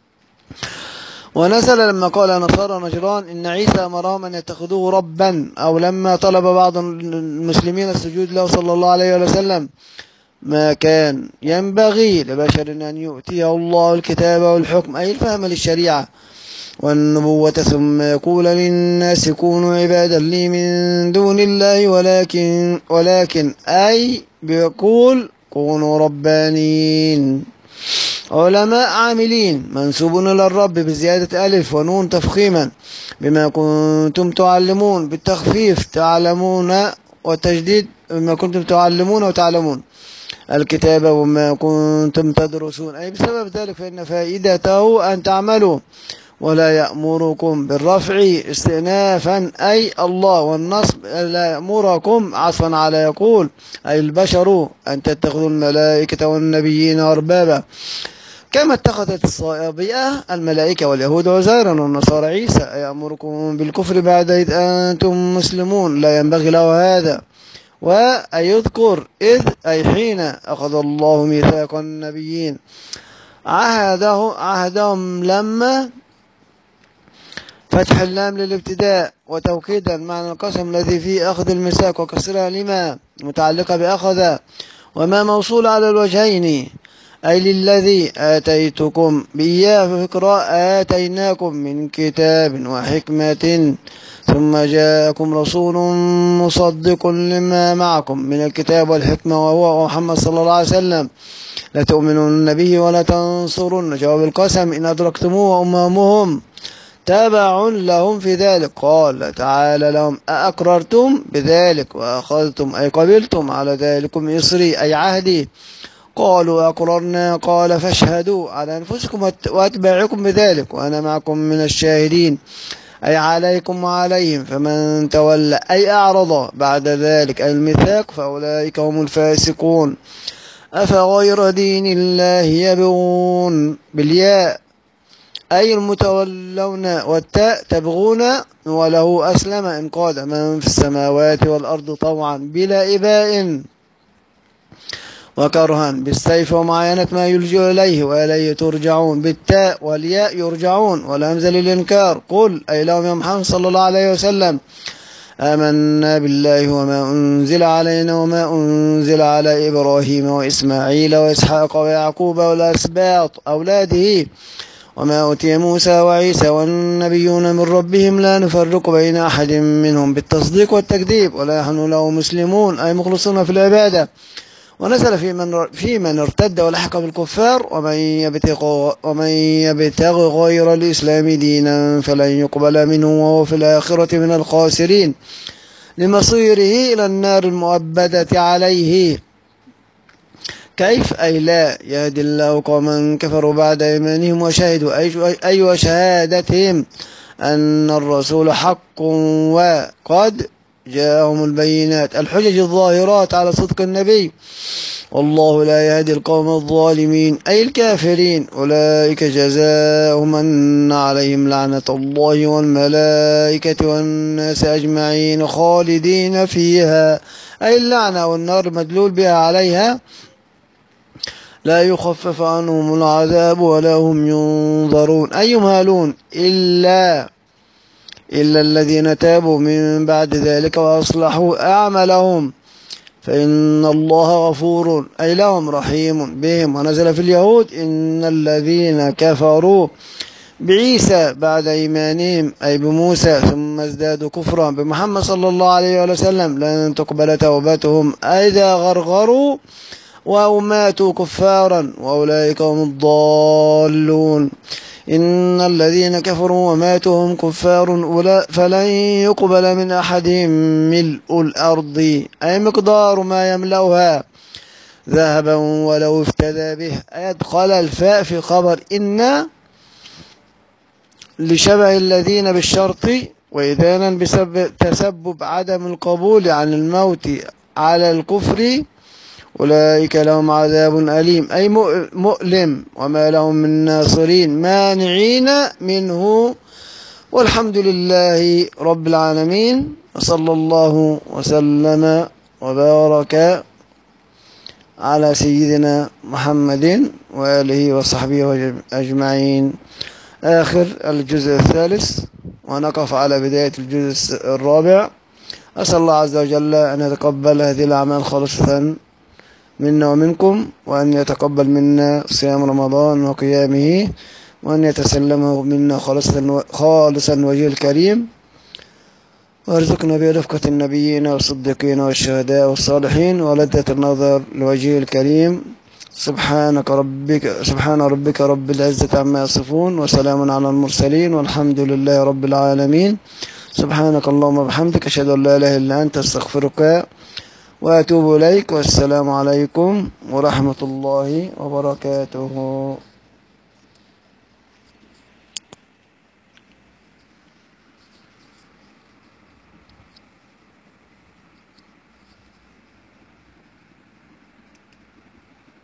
[SPEAKER 1] ونزل لما قال نصارى نجران إن عيسى أمرهم أن يتخذوه ربا، أو لما طلب بعض المسلمين السجود له صلى الله عليه وسلم ما كان ينبغي لبشر أن يؤتيه الله الكتاب والحكم أي الفهم للشريعة والنبوة ثم يقول للناس كونوا عبادا لي من دون الله ولكن ولكن أي بيقول كونوا ربانيين علماء عاملين منسوب إلى الرب بزيادة ألف ونون تفخيما بما كنتم تعلمون بالتخفيف تعلمون والتجديد بما كنتم تعلمون وتعلمون الكتاب وما كنتم تدرسون أي بسبب ذلك فإن فائدته أن تعملوا. ولا يأمركم بالرفع استئنافا أي الله، والنصب لا يأمركم عطفا على يقول أي البشر أن تتخذوا الملائكة والنبيين أربابا كما اتخذت الصائبئة الملائكة واليهود عزيرا والنصارى عيسى. يأمركم بالكفر بعد إذ أنتم مسلمون لا ينبغي له هذا. ويذكر إذ أي حين أخذ الله ميثاق النبيين عهده عهدهم لما فتح اللام للابتداء وتوكيدا معنى القسم الذي فيه أخذ الميثاق وكسرها لما متعلقة بأخذ وما موصول على الوجهين أي للذي آتيتكم بإياه في قراءة آتيناكم من كتاب وحكمة ثم جاءكم رسول مصدق لما معكم من الكتاب والحكمة وهو محمد صلى الله عليه وسلم لتؤمنون به ولا تنصرن. جواب القسم إن أدركتموه وأمامهم تابع لهم في ذلك. قال تعالى لهم أأقررتم بذلك وأخذتم أي قبلتم على ذلكم إصري أي عهدي؟ قالوا أقررنا. قال فاشهدوا على أنفسكم وأتباعكم بذلك وأنا معكم من الشاهدين أي عليكم وعليهم. فمن تولى أي أعرض بعد ذلك الميثاق فأولئك هم الفاسقون. أفغير دين الله يبغون بالياء أي المتولون والتاء تبغون وله أسلم إن قاد من في السماوات والأرض طوعا بلا إباء وكرها بالسيف ومعاينة ما يلجأ إليه وإليه ترجعون بالتاء والياء يرجعون والهمزة للإنكار. قل أي لهم يا محمد صلى الله عليه وسلم آمنا بالله وما أنزل علينا وما أنزل على إبراهيم وإسماعيل وإسحاق ويعقوب والأسباط أولاده وما أوتي موسى وعيسى والنبيون من ربهم لا نفرق بين أحد منهم بالتصديق والتكذيب ولا نحن له مسلمون أي مخلصون في العبادة. ونزل في من في من ارتد ولحق بالكفار ومن يبتغ ومن يبتغ غير الإسلام دينا فلن يقبل منه وهو في الآخرة من الخاسرين لمصيره إلى النار المؤبدة عليه. كيف أي لا يهدي الله قوما كفروا بعد إيمانهم وشهدوا أي وشهادتهم أن الرسول حق وقد جاءهم البينات الحجج الظاهرات على صدق النبي. والله لا يهدي القوم الظالمين أي الكافرين. أولئك جزاؤهم أن عليهم لعنة الله والملائكة والناس أجمعين خالدين فيها أي اللعنة والنار مدلول بها عليها لا يخفف عنهم العذاب ولا هم ينظرون أي يمهلون إلا إلا الذين تابوا من بعد ذلك وأصلحوا أعمالهم فإن الله غفور أي لهم رحيم بهم. ونزل في اليهود إن الذين كفروا بعيسى بعد إيمانهم أي بموسى ثم ازدادوا كفرا بمحمد صلى الله عليه وسلم لن تقبل توبتهم إذا غرغروا وأو ماتوا كفارا وأولئك هم الضالون. إن الذين كفروا وماتوا هم كفار فلن يقبل من أحدهم ملء الأرض أي مقدار ما يملأها ذهبا ولو افتدى به. أدخل الفاء في خبر إن لشبه الذين بالشرط وإذانا بسبب تسبب عدم القبول عن الموت على الكفر. أولئك لهم عذاب أليم أي مؤلم وما لهم من ناصرين مانعين منه. والحمد لله رب العالمين وصلى الله وسلم وبارك على سيدنا محمد وآله وصحبه أجمعين. آخر الجزء الثالث ونقف على بداية الجزء الرابع. أسأل الله عز وجل أن يتقبل هذه الأعمال خالصة منا ومنكم وأن يتقبل منا صيام رمضان وقيامه وأن يتسلمه منا خالصا خالصا وجه الكريم وارزقنا برفقة النبيين والصديقين والشهداء والصالحين ولذة النظر لوجه الكريم. سبحانك ربك سبحان ربك رب العزة عما يصفون وسلام على المرسلين والحمد لله رب العالمين. سبحانك اللهم وبحمدك أشهد أن لا إله إلا أنت أستغفرك وأتوب إليك والسلام عليكم ورحمة الله وبركاته.